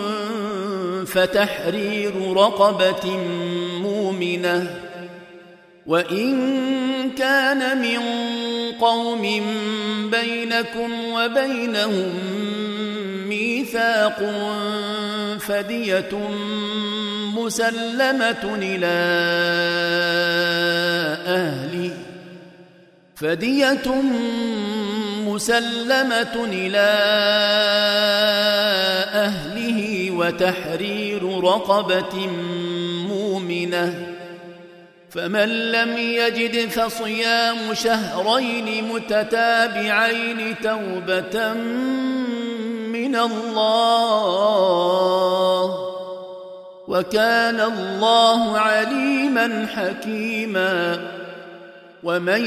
فتحرير رقبة مؤمنة وإن كان من قوم بينكم وبينهم ميثاق فدية مسلمة إلى أهله فدية مسلمة إلى أهله وتحرير رقبة مؤمنة فمن لم يجد فصيام شهرين متتابعين توبة من الله وكان الله عليما حكيما ومن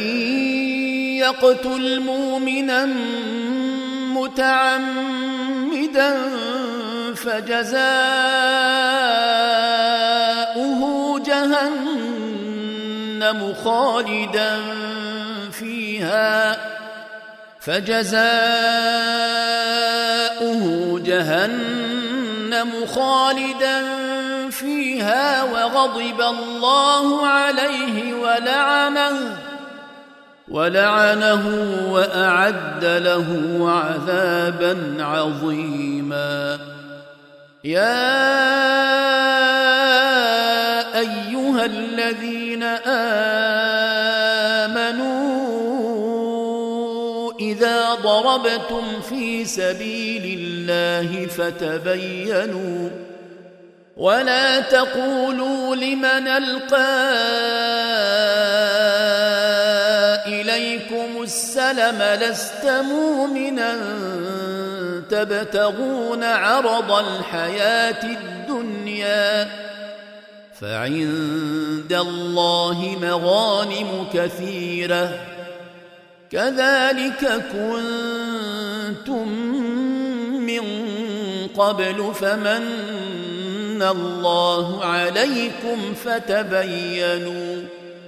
يقتل مؤمنا متعمدا فجزاؤه جهنم خالدا فيها فجزاؤه جهنم خالدا فيها وغضب الله عليه ولعنه ولعنه وأعد له عذابا عظيما يا أيها الذين آمنوا إذا ضربتم في سبيل الله فتبينوا ولا تقولوا لمن ألقى إليكم السلم لست مؤمنا تبتغون عرض الحياة الدنيا فعند الله مغانم كثيرة كذلك كنتم من قبل فمن الله عليكم فتبينوا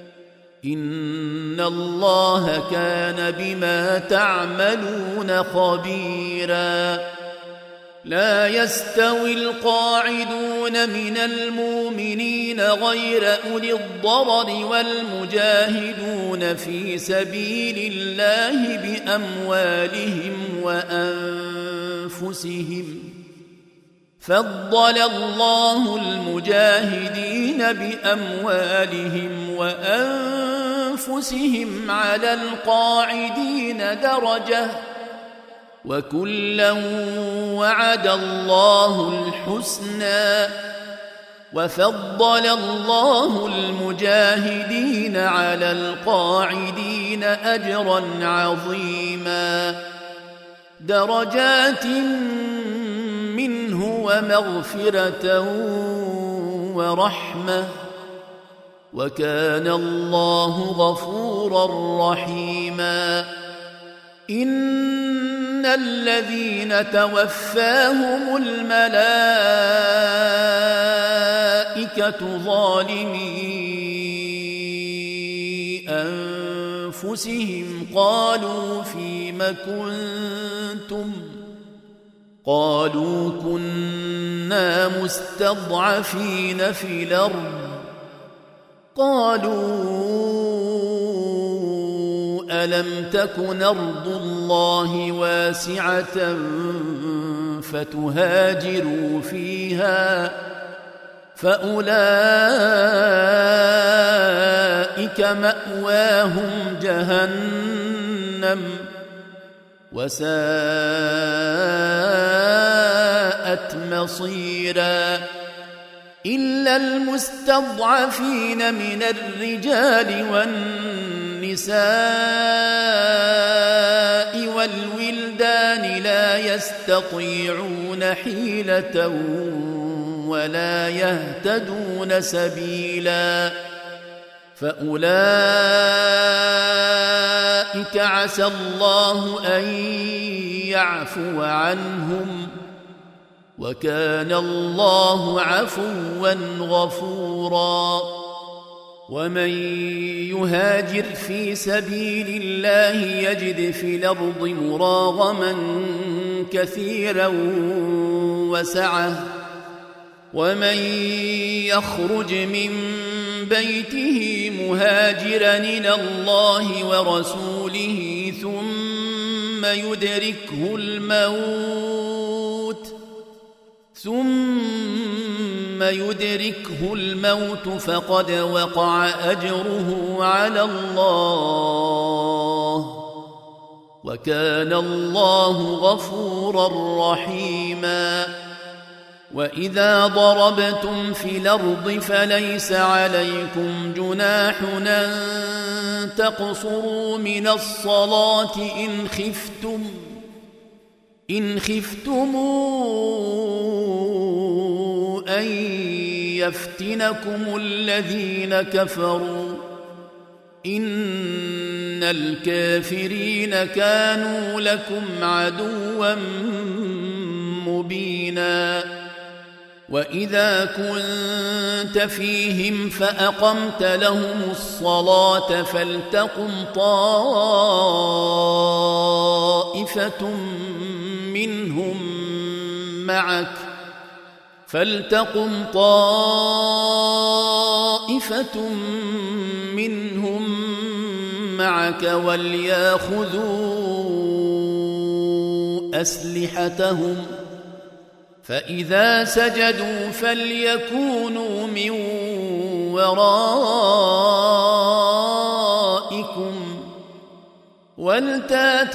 إن الله كان بما تعملون خبيرا لا يستوي القاعدون من المؤمنين غير أولي الضرر والمجاهدون في سبيل الله بأموالهم وأنفسهم فضل الله المجاهدين بأموالهم وأنفسهم على القاعدين درجة وكلا وعد الله الحسنى وفضل الله المجاهدين على القاعدين أجرا عظيما درجات منه ومغفرة ورحمة وكان الله غفورا رحيما إن الذين توفاهم الملائكة ظالمي أنفسهم قالوا فيم كنتم قالوا كنا مستضعفين في الأرض قالوا ألم تكن أرض الله واسعة فتهاجروا فيها فأولئك مأواهم جهنم وساءت مصيرا إلا المستضعفين من الرجال والنساء والولدان لا يستطيعون حيلة ولا يهتدون سبيلا فأولئك عسى الله أن يعفو عنهم وكان الله عفوا غفورا ومن يهاجر في سبيل الله يجد في الأرض مراغما كثيرا وسعة ومن يخرج من بيته مهاجرا إلى الله ورسوله ثم يدركه الموت ثم يدركه الموت فقد وقع أجره على الله وكان الله غفورا رحيما وإذا ضربتم في الأرض فليس عليكم جناح أن تقصروا من الصلاة إن خفتم إن خفتم أن يفتنكم الذين كفروا إن الكافرين كانوا لكم عدوا مبينا وإذا كنت فيهم فأقمت لهم الصلاة فلتقم طائفة منهم معك فلتقم طائفة منهم معك وليأخذوا أسلحتهم فإذا سجدوا فليكونوا من ورائكم ولتات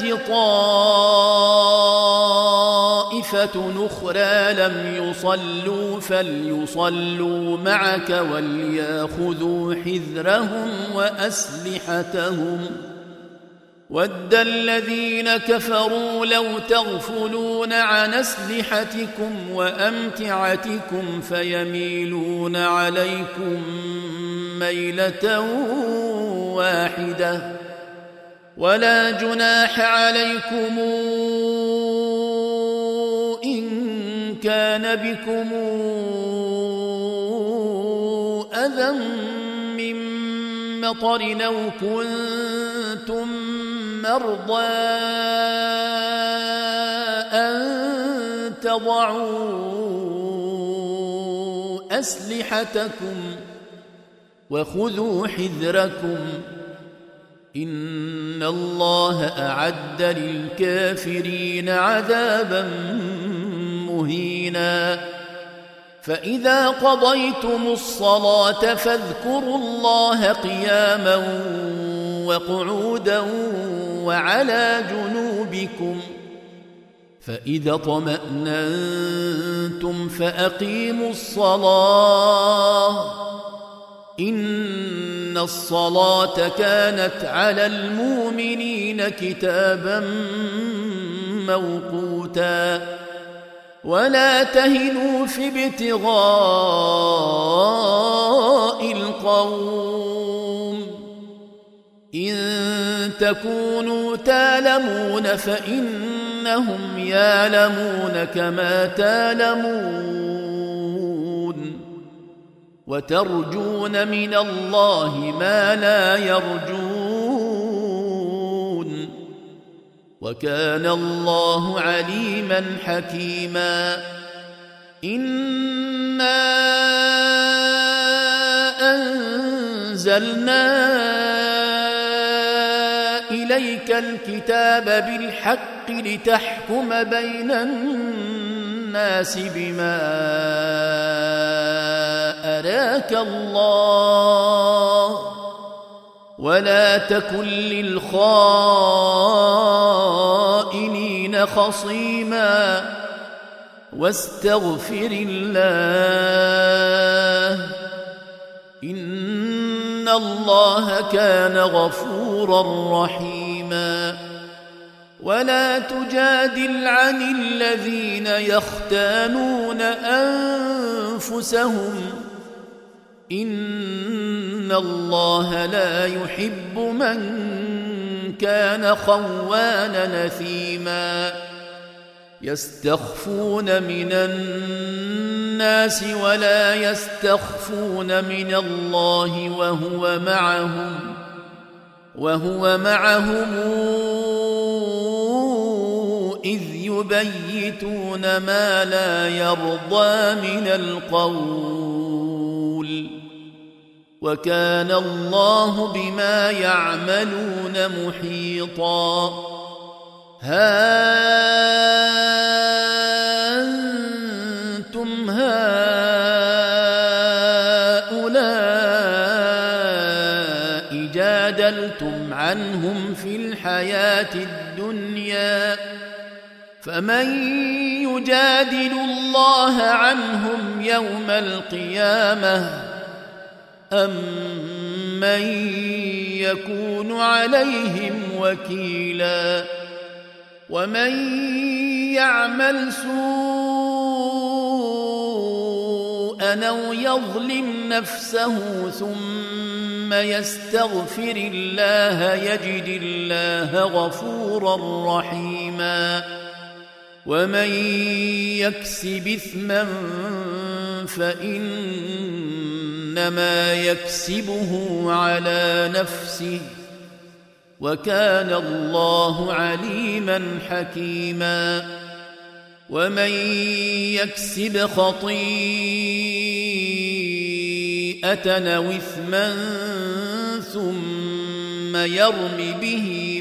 طائفة أخرى لم يصلوا فليصلوا معك وليأخذوا حذرهم وأسلحتهم ود الذين كفروا لو تغفلون عن أسلحتكم وأمتعتكم فيميلون عليكم ميلة واحدة ولا جناح عليكم إن كان بكم أذى من مطر أو كنتم مرضى أن تضعوا أسلحتكم وخذوا حذركم إن الله أعد للكافرين عذابا مهينا فإذا قضيتم الصلاة فاذكروا الله قياما وقعودا وعلى جنوبكم فإذا اطمأننتم فأقيموا الصلاة إن الصلاة كانت على المؤمنين كتابا موقوتا ولا تهنوا في ابتغاء القوم إن تكونوا تالمون فإنهم يالمون كما تالمون وترجون من الله ما لا يرجون وكان الله عليما حكيما إنا أنزلنا إليك الكتاب بالحق لتحكم بين الناس بما أراك الله ولا تكن للخائنين خصيما واستغفر الله إن الله كان غفورا رحيما ولا تجادل عن الذين يختانون أنفسهم إن الله لا يحب من كان خوانا نثيما يستخفون من الناس ولا يستخفون من الله وهو معهم وهو معهم إذ يبيتون ما لا يرضى من القول وكان الله بما يعملون محيطا ها أنتم هؤلاء جادلتم عنهم في الحياة الدنيا فمن يجادل الله عنهم يوم القيامة أم من يكون عليهم وكيلا ومن يعمل سوءا أو يظلم نفسه ثم يستغفر الله يجد الله غفورا رحيما ومن يكسب إثما فإنما يكسبه على نفسه وكان الله عليما حكيما ومن يكسب خطيئة أو إثما ثم يرم به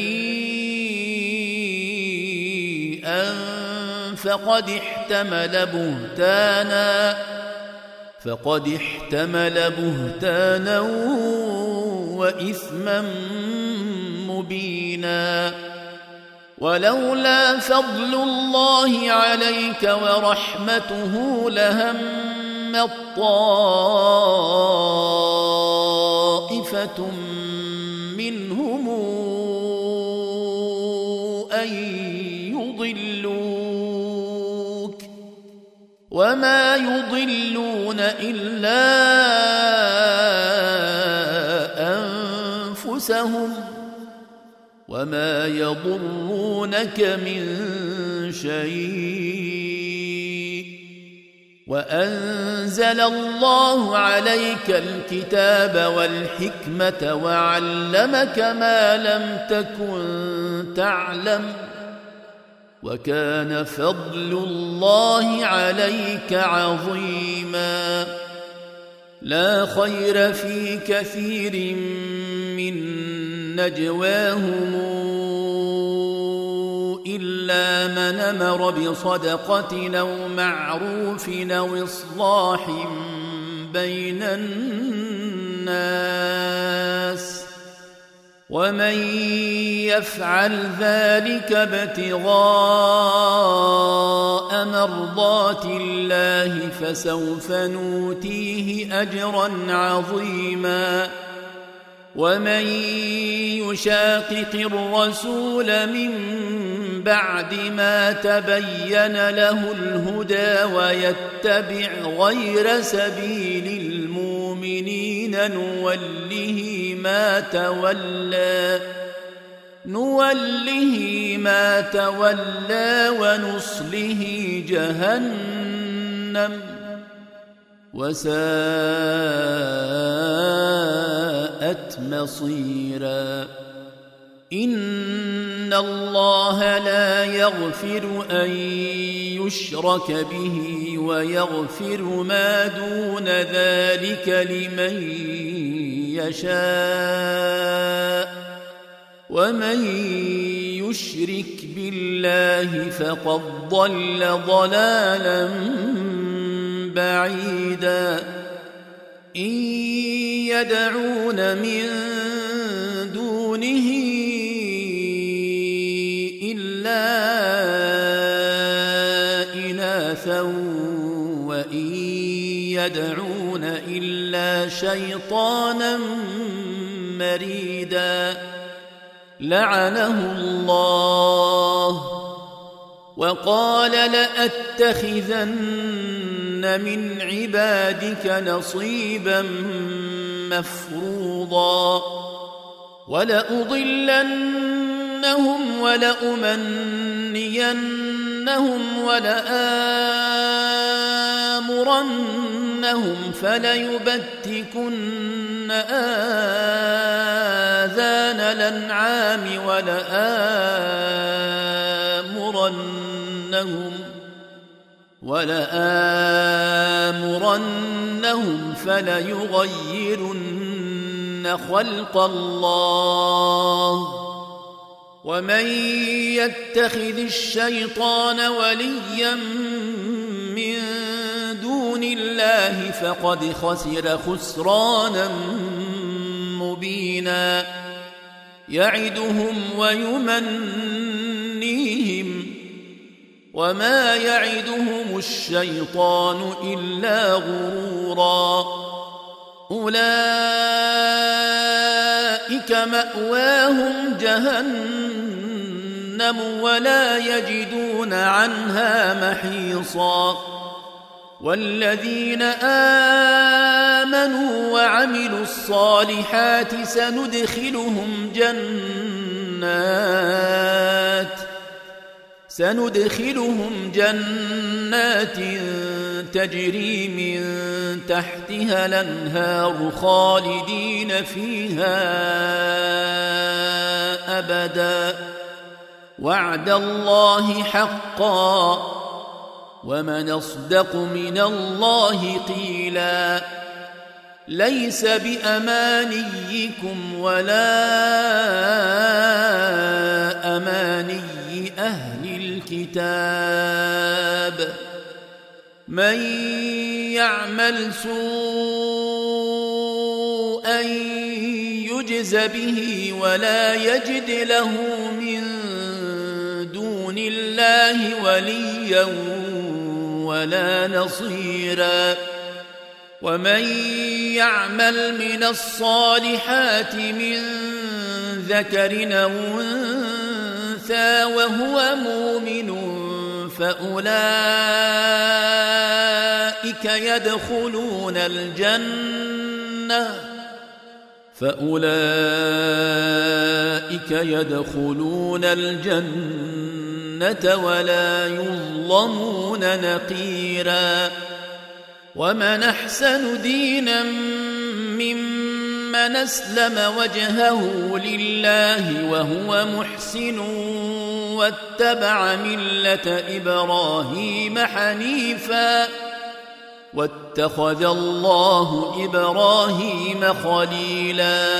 بريئا فقد احتمل بهتانا فقد احتمل بهتانا وإثما مبينا ولولا فضل الله عليك ورحمته لهمت طائفة منهم أن يضلوك وما يضلون إلا أنفسهم وما يضرونك من شيء وأنزل الله عليك الكتاب والحكمة وعلمك ما لم تكن تعلم وكان فضل الله عليك عظيما لا خير في كثير من نجواهم إلا من أمر بصدقة أو معروف أو إصلاح بين الناس ومن يفعل ذلك ابتغاء مرضات الله فسوف نؤتيه أجرا عظيما ومن يشاقق الرسول من بعد ما تبين له الهدى ويتبع غير سبيل المؤمنين نوله ما تولى نوله ما تولى ونصله جهنم وساءت مصيرا إن الله لا يغفر أن يشرك به ويغفر ما دون ذلك لمن يشاء ومن يشرك بالله فقد ضل ضلالا بعيدا إن يدعون من دونه إلا إناثا وإن يدعون إلا شيطانا مريدا لعنه الله وقال لأتخذن من عبادك نصيبا مفروضا ولأضلنهم ولأمنينهم ولآمرنهم فليبتكن آذان الأنعام ولآمرنهم ولآمرنهم فليغيرن خلق الله ومن يتخذ الشيطان وليا من دون الله فقد خسر خسرانا مبينا يعدهم ويمنيهم وما يعدهم الشيطان إلا غرورا أولئك مأواهم جهنم ولا يجدون عنها محيصا والذين آمنوا وعملوا الصالحات سندخلهم جنات سندخلهم جنات تجري من تحتها الأنهار خالدين فيها أبدا وعد الله حقا ومن أصدق من الله قيلا ليس بأمانيكم ولا أماني أهل الكتاب من يعمل سوءا يجز به ولا يجد له من دون الله وليا ولا نصيرا ومن يعمل من الصالحات من ذكر أو أنثى وهو مؤمن فأولئك يدخلون الجنة فأولئك يدخلون الجنة ولا يظلمون نقيرا ومن أحسن دينا ممن أسلم وجهه لله وهو محسن واتبع ملة إبراهيم حنيفا واتخذ الله إبراهيم خليلا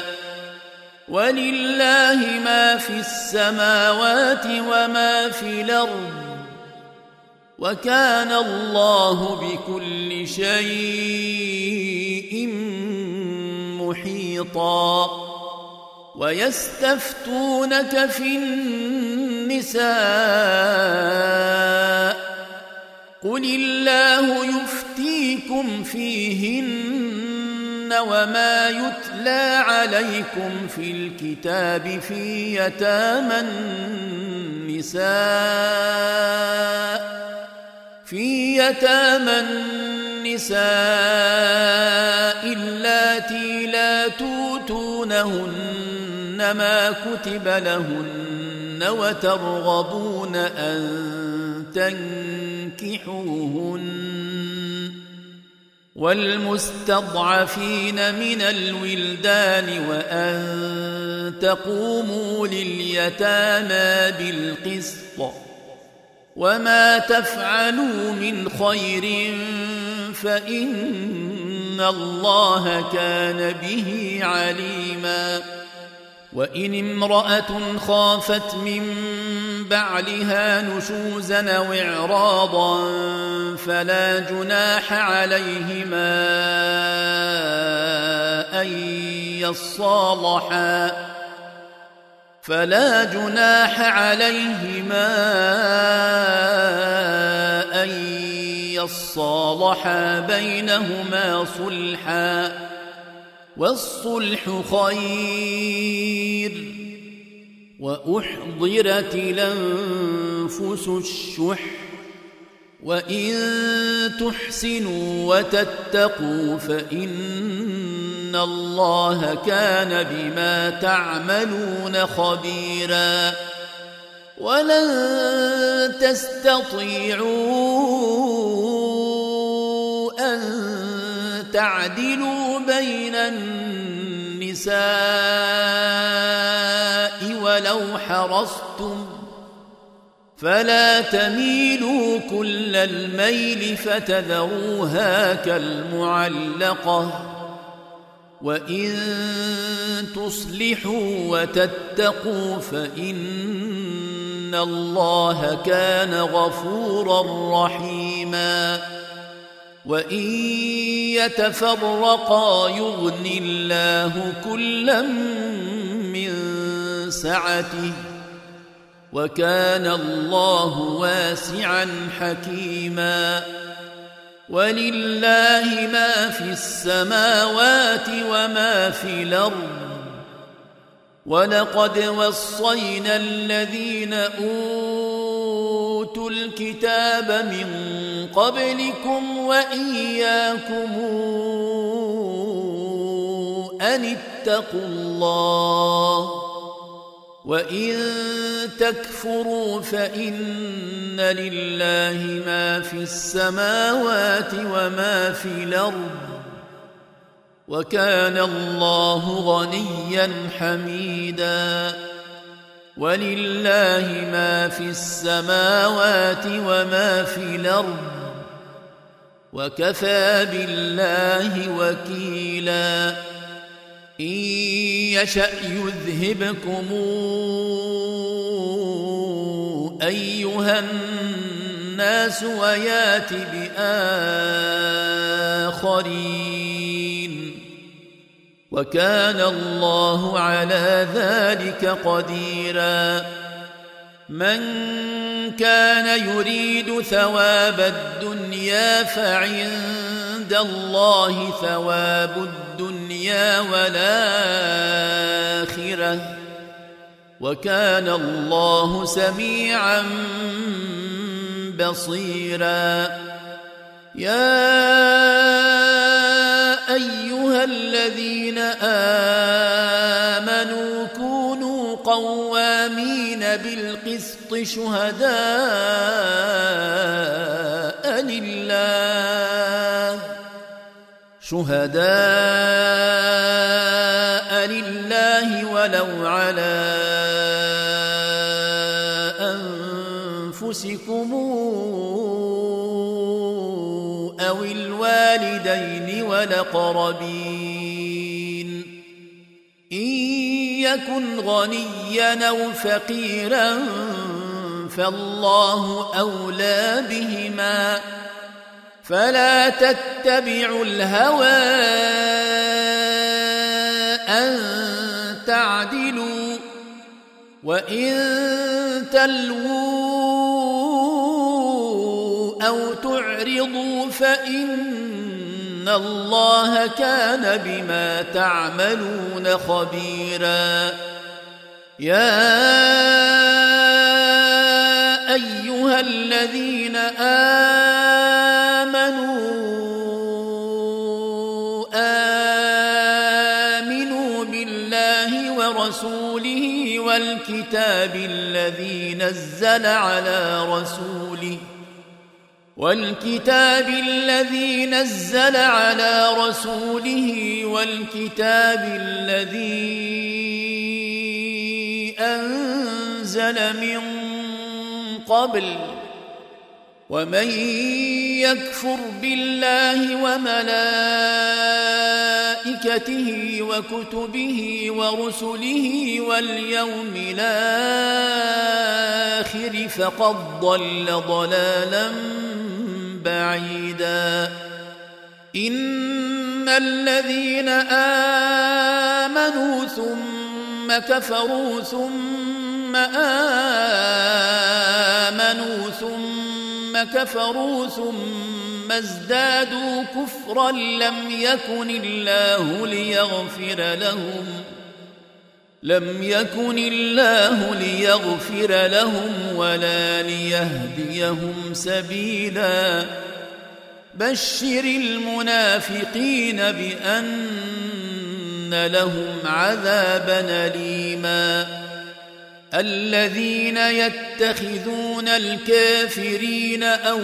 ولله ما في السماوات وما في الأرض وكان الله بكل شيء محيطا ويستفتونك في النساء قل الله يفتيكم فيهن وما يتلى عليكم في الكتاب في يتامى النساء في يتامى النساء اللاتي لا توتونهن ما كتب لهن وترغبون أن تنكحوهن والمستضعفين من الولدان وأن تقوموا لليتامى بالقسط وما تفعلوا من خير فإن الله كان به عليما وإن امرأة خافت من بعلها نشوزا أو إعراضا فلا جناح عليهما أن يصالحا فلا جناح عليهما أن يصالحا بينهما صلحا والصلح خير وأحضرت الأنفس الشح وإن تحسنوا وتتقوا فإن الله كان بما تعملون خبيرا ولن تستطيعوا أن تعدلوا بين النساء ولو حرصتم فلا تميلوا كل الميل فتذروها كالمعلقة وإن تصلحوا وتتقوا فإن الله كان غفورا رحيما وإن يتفرقا يغن الله كلا من سعته وكان الله واسعا حكيما ولله ما في السماوات وما في الأرض ولقد وصينا الذين أوتوا الكتاب من قبلكم وإياكم أن اتقوا الله وإن تكفروا فإن لله ما في السماوات وما في الأرض وكان الله غنيا حميدا ولله ما في السماوات وما في الأرض وكفى بالله وكيلا إن يشأ يذهبكم أيها الناس ويات بآخرين وكان الله على ذلك قديرا من كان يريد ثواب الدنيا فعند الله ثواب الدنيا والآخرة وكان الله سميعا بصيرا يا أيها الذين آمنوا كونوا قوامين بالقسط شهداء لله شهداء لله ولو على أنفسكم أو الوالدين والأقربين إن يكن غنيا أو فقيرا فالله أولى بهما فلا تتبعوا الهوى أن تعدلوا وإن تلووا أو تعرضوا فإن الله كان بما تعملون خبيرا يا أيها الذين آمنوا آمنوا بالله ورسوله والكتاب الذي نزل على رسوله والكتاب الذي نزل على رسوله والكتاب الذي أنزل من قبل ومن يكفر بالله وملائكته وكتبه ورسله واليوم الآخر فقد ضل ضلالا بعيدا إن الذين آمنوا ثم كفروا ثم آمنوا ثم كفروا ثم ازدادوا كفرا لم يكن الله ليغفر لهم لم يكن الله ليغفر لهم ولا ليهديهم سبيلا بشر المنافقين بأن لهم عذابا أليما الذين يتخذون الكافرين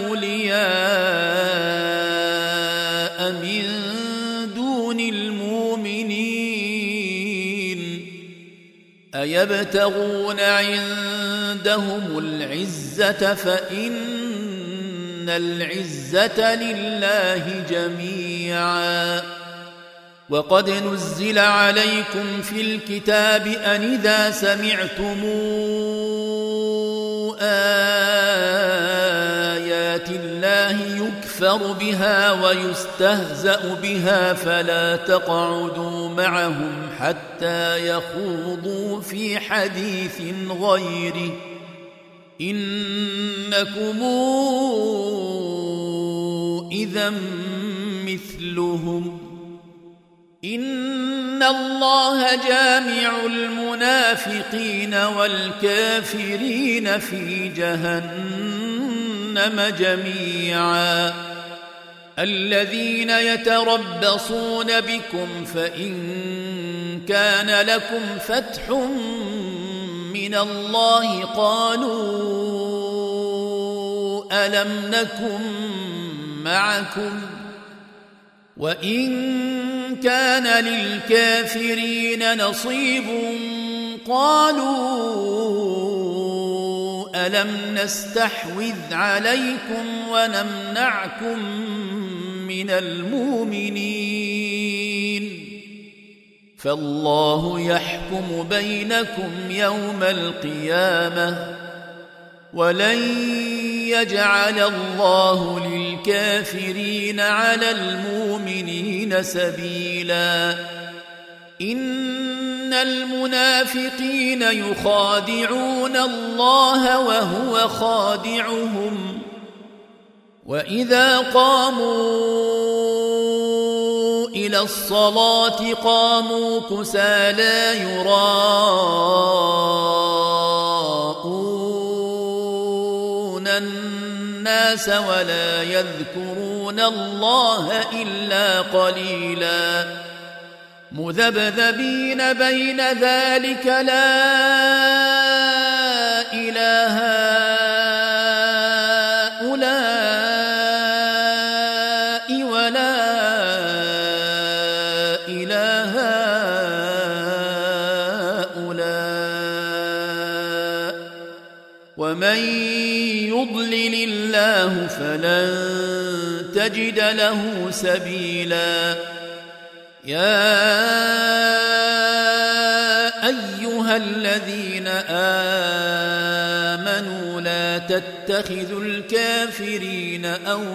أولياء من دون المؤمنين أيبتغون عندهم العزة فإن العزة لله جميعا وقد نزل عليكم في الكتاب أن إذا سمعتم آيات الله يكفر بها ويستهزأ بها فلا تقعدوا معهم حتى يخوضوا في حديث غيره إنكم إذا مثلهم إن الله جامع المنافقين والكافرين في جهنم جميعا الذين يتربصون بكم فإن كان لكم فتح من الله قالوا ألم نكن معكم وإن كان للكافرين نصيب قالوا ألم نستحوذ عليكم ونمنعكم من المؤمنين فالله يحكم بينكم يوم القيامة ولن يجعل الله للكافرين على المؤمنين سبيلا إن المنافقين يخادعون الله وهو خادعهم وإذا قاموا إلى الصلاة قاموا كسالى يراءون الناس ولا يذكرون الله إلا قليلا مذبذبين بين ذلك لا إله هؤلاء ولا إله هؤلاء ومن يضلل الله فلن تجد له سبيلا يا أيها الذين آمنوا لا تتخذوا الكافرين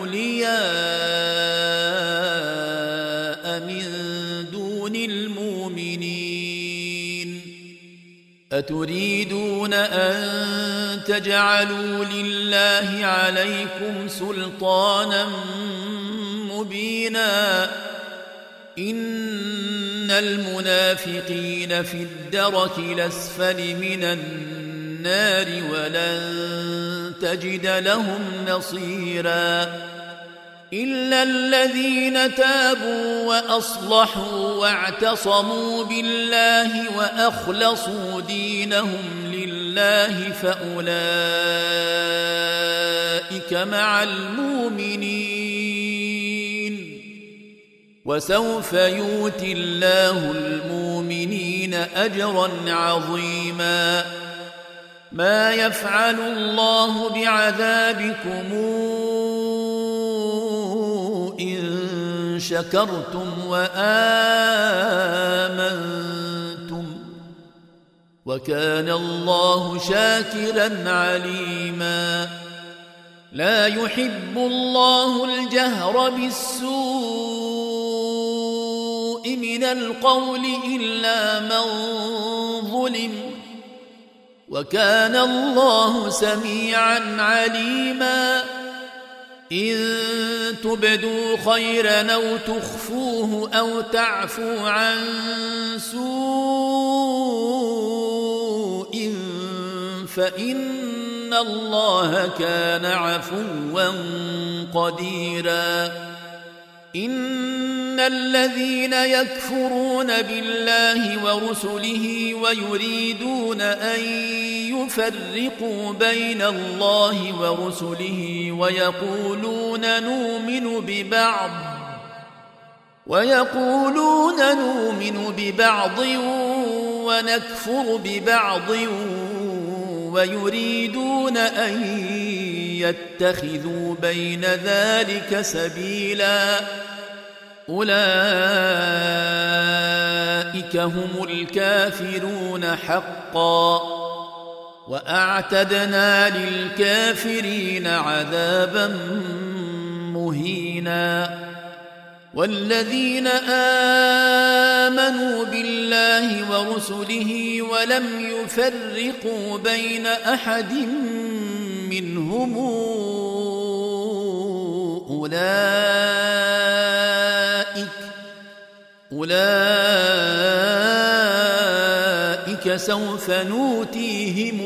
أولياء من دون المؤمنين أتريدون أن تجعلوا لله عليكم سلطانا مبينا إن المنافقين في الدرك الأسفل من النار ولن تجد لهم نصيرا إلا الذين تابوا وأصلحوا واعتصموا بالله وأخلصوا دينهم لله فأولئك أولئك مع المؤمنين وسوف يؤتي الله المؤمنين أجرا عظيما ما يفعل الله بعذابكم إن شكرتم وآمنتم وكان الله شاكرا عليما لا يحب الله الجهر بالسوء من القول إلا من ظلم وكان الله سميعا عليما إن تبدوا خيرا أو تخفوه أو تعفو عن سوء فإن الله كان عفوا قديرا إن الذين يكفرون بالله ورسله ويريدون أن يفرقوا بين الله ورسله ويقولون نؤمن ببعض ويقولون نؤمن ببعض ونكفر ببعض ويريدون أن يتخذوا بين ذلك سبيلا أولئك هم الكافرون حقا وأعتدنا للكافرين عذابا مهينا والذين آمنوا بالله ورسله ولم يفرقوا بين أحد منهم أولئك أولئك سوف نؤتيهم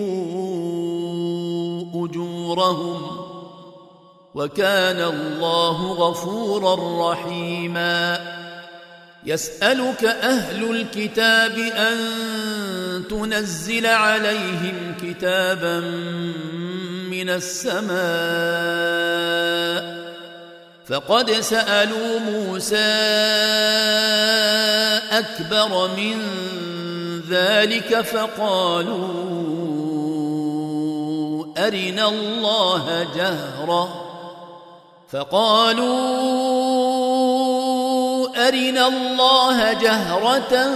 أجورهم وكان الله غفورا رحيما يسألك أهل الكتاب أن تنزل عليهم كتابا من السماء فقد سألوا موسى أكبر من ذلك فقالوا أرنا الله جهرة فقالوا أرنا الله جهرة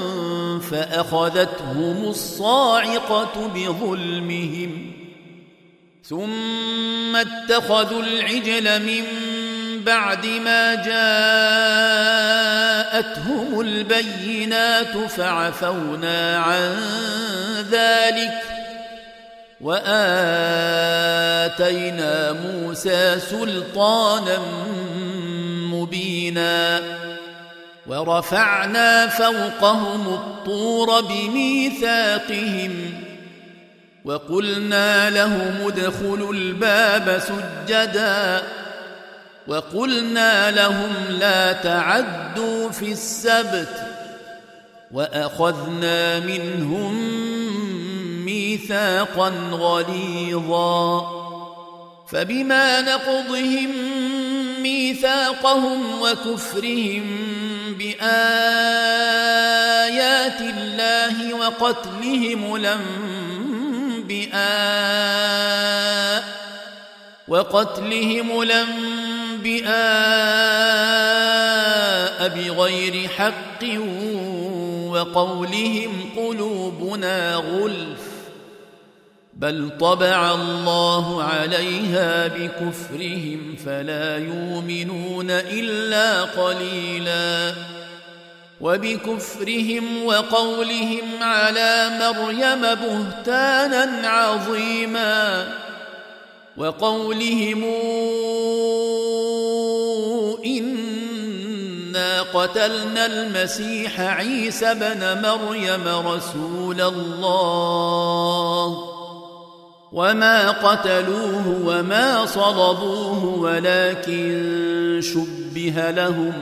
فأخذتهم الصاعقة بظلمهم ثم اتخذوا العجل من بعد ما جاءتهم البينات فعفونا عن ذلك وآتينا موسى سلطانا مبينا ورفعنا فوقهم الطور بميثاقهم وقلنا لهم ادخلوا الباب سجدا وقلنا لهم لا تعدوا في السبت وأخذنا منهم ميثاقا غليظا فبما نقضهم ميثاقهم وكفرهم بآيات الله وقتلهم الأنبياء وقتلهم الأنبياء بغير حق وقولهم قلوبنا غلف بل طبع الله عليها بكفرهم فلا يؤمنون إلا قليلا وبكفرهم وقولهم على مريم بهتانا عظيما وقولهم إنا قتلنا المسيح عيسى بن مريم رسول الله وما قتلوه وما صلبوه ولكن شبه لهم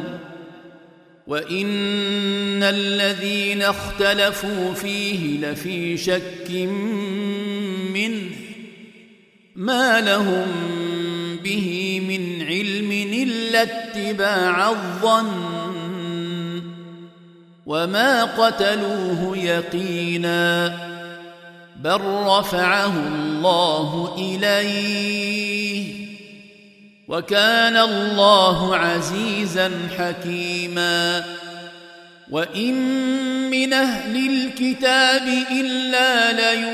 وإن الذين اختلفوا فيه لفي شك منه ما لهم به من علم إلا اتباع الظن وما قتلوه يقينا بل رفعه الله إليه وكان الله عزيزا حكيما وإن من أهل الكتاب إلا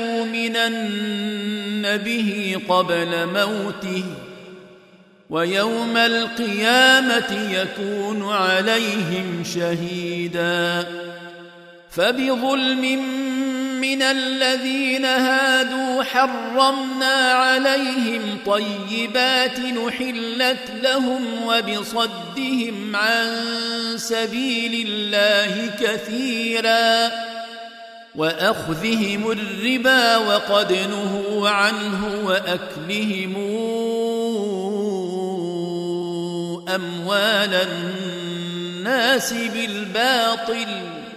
ليؤمنن به قبل موته ويوم القيامة يكون عليهم شهيدا فبظلم من الذين هادوا حرمنا عليهم طيبات نحلت لهم وبصدهم عن سبيل الله كثيرا وأخذهم الربا وقد نهوا عنه وأكلهم أموال الناس بالباطل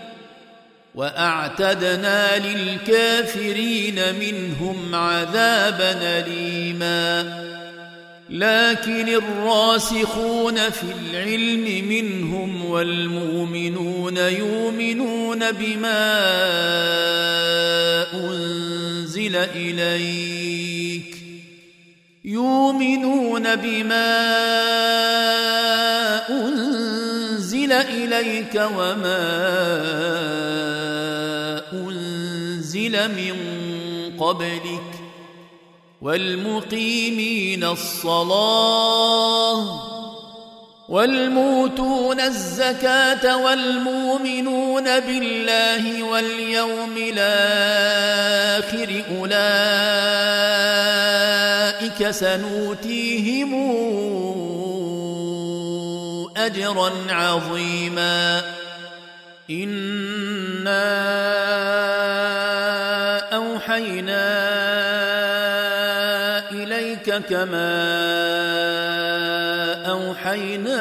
وأعتدنا للكافرين منهم عذابا أليما لكن الراسخون في العلم منهم والمؤمنون يؤمنون بما أنزل إليك يؤمنون بما أنزل إليك وما أنزل من قبلك والمقيمين الصلاة والموتون الزكاة والمؤمنون بالله واليوم الآخر أولئك سنؤتيهم أجرا عظيما إنا أوحينا إليك كما أوحينا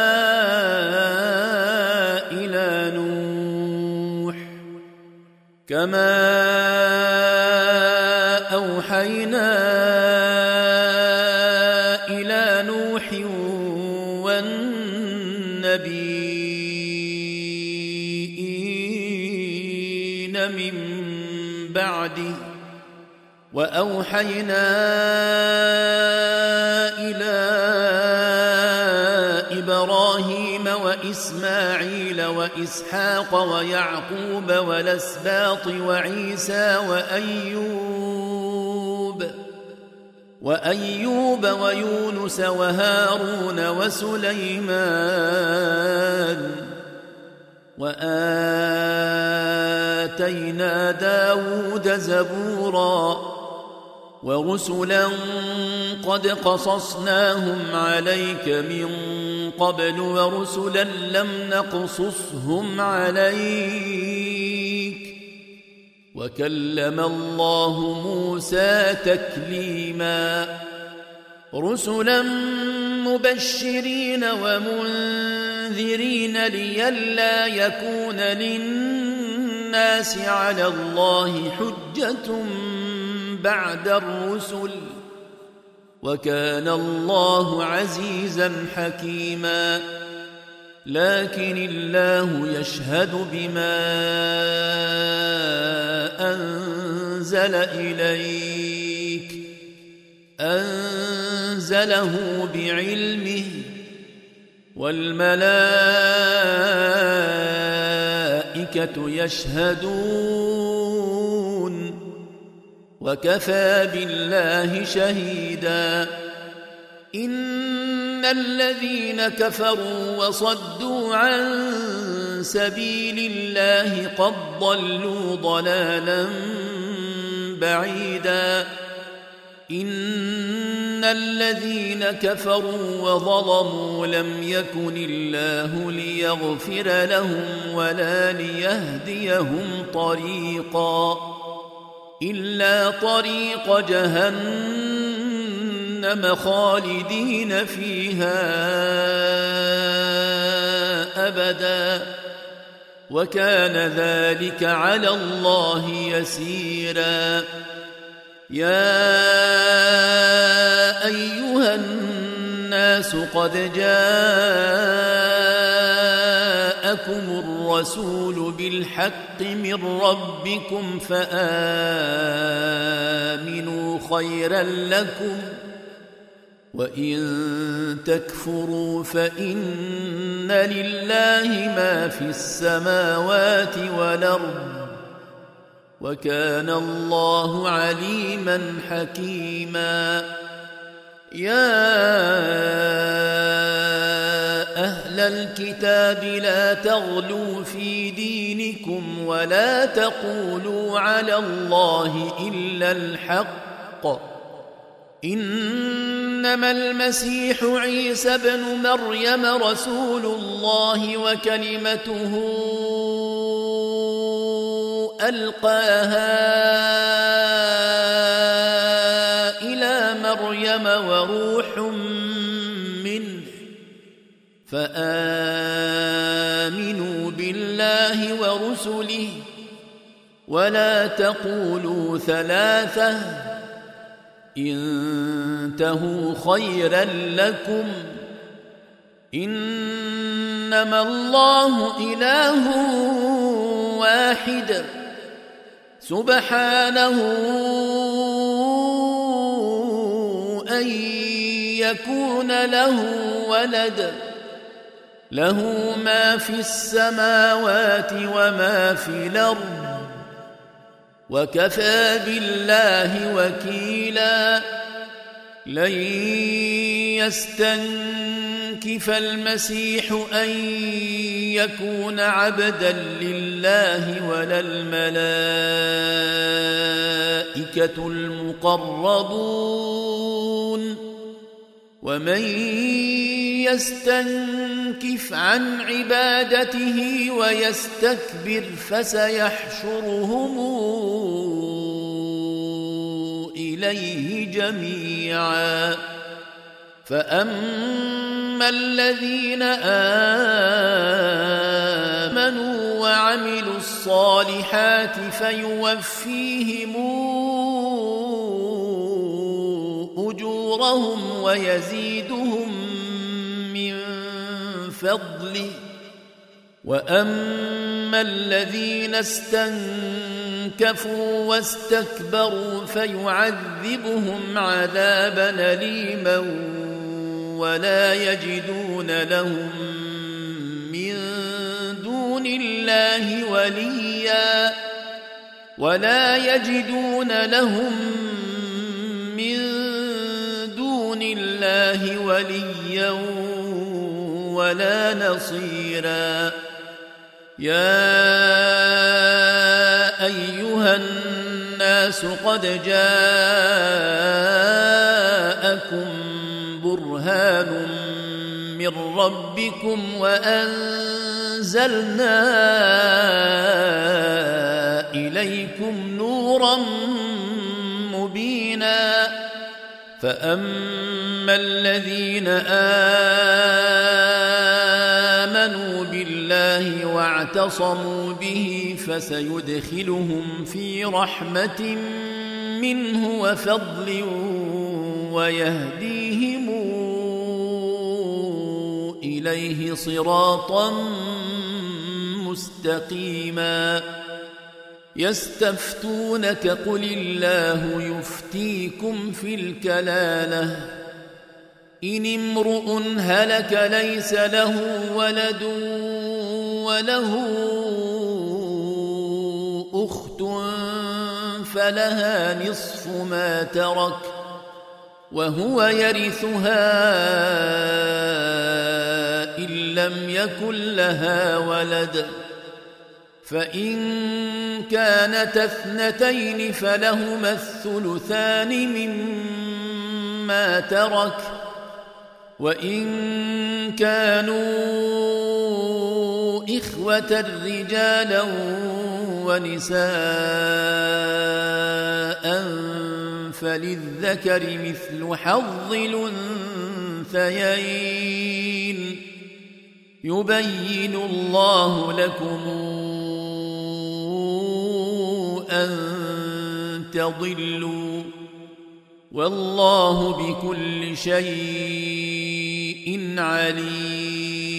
إلى نوح كما أوحينا إلى نوح والنبيين من بعده وأوحينا إلى إبراهيم وإسماعيل وإسحاق ويعقوب والأسباط وعيسى وأيوب وأيوب ويونس وهارون وسليمان وآتينا داود زبورا ورسلا قد قصصناهم عليك من قبل ورسلا لم نقصصهم عليك وكلم الله موسى تكليما رسلا مبشرين ومنذرين لئلا يكون للناس على الله حجة بعد الرسل وكان الله عزيزا حكيما لكن الله يشهد بما أنزل إليك أنزله بعلمه والملائكة يشهدون وكفى بالله شهيدا إن الذين كفروا وصدوا عن سبيل الله قد ضلوا ضلالا بعيدا إن الذين كفروا وظلموا لم يكن الله ليغفر لهم ولا ليهديهم طريقا إلا طريق جهنم خالدين فيها أبدا وكان ذلك على الله يسيرا يا أيها الناس قد جاءكم الرسول بالحق من ربكم فآمنوا خيرا لكم وإن تكفروا فإن لله ما في السماوات والأرض وكان الله عليما حكيما يا أهل الكتاب لا تغلوا في دينكم ولا تقولوا على الله إلا الحق إنما المسيح عيسى بن مريم رسول الله وكلمته ألقاها إلى مريم وروح منه فآمنوا بالله ورسله ولا تقولوا ثلاثة انتهوا خيرا لكم إنما الله إله واحد سبحانه أن يكون له ولد له ما في السماوات وما في الأرض وكفى بالله وكيلا لن يستنكف المسيح أن يكون عبدا لله ولا الملائكة المقربون ومن يستنكف عن عبادته ويستكبر فسيحشرهم إليه جميعا فأما الذين آمنوا وعملوا الصالحات فيوفيهم أجورهم ويزيدهم من فضله وأما الذين استنكفوا واستكبروا فيعذبهم عذابا أليما ولا يجدون لهم من دون الله وليا ولا يجدون لهم من دون الله وليا ولا نصيرا يا أيها الناس قد جاءكم برهان من ربكم وأنزلنا إليكم نورا مبينا فأما الذين آمنوا بالله واعتصموا به فسيدخلهم في رحمة منه وفضل ويهديهم إليه صراطا مستقيما يستفتونك قل الله يفتيكم في الكلالة إن امرؤ هلك ليس له ولد وله أخت فلها نصف ما ترك وهو يرثها إن لم يكن لها ولد فإن كانت اثنتين فلهما الثلثان مما ترك وإن كانوا إخوة رجالا ونساء فللذكر مثل حظ الأنثيين يبين الله لكم أن تضلوا والله بكل شيء عليم.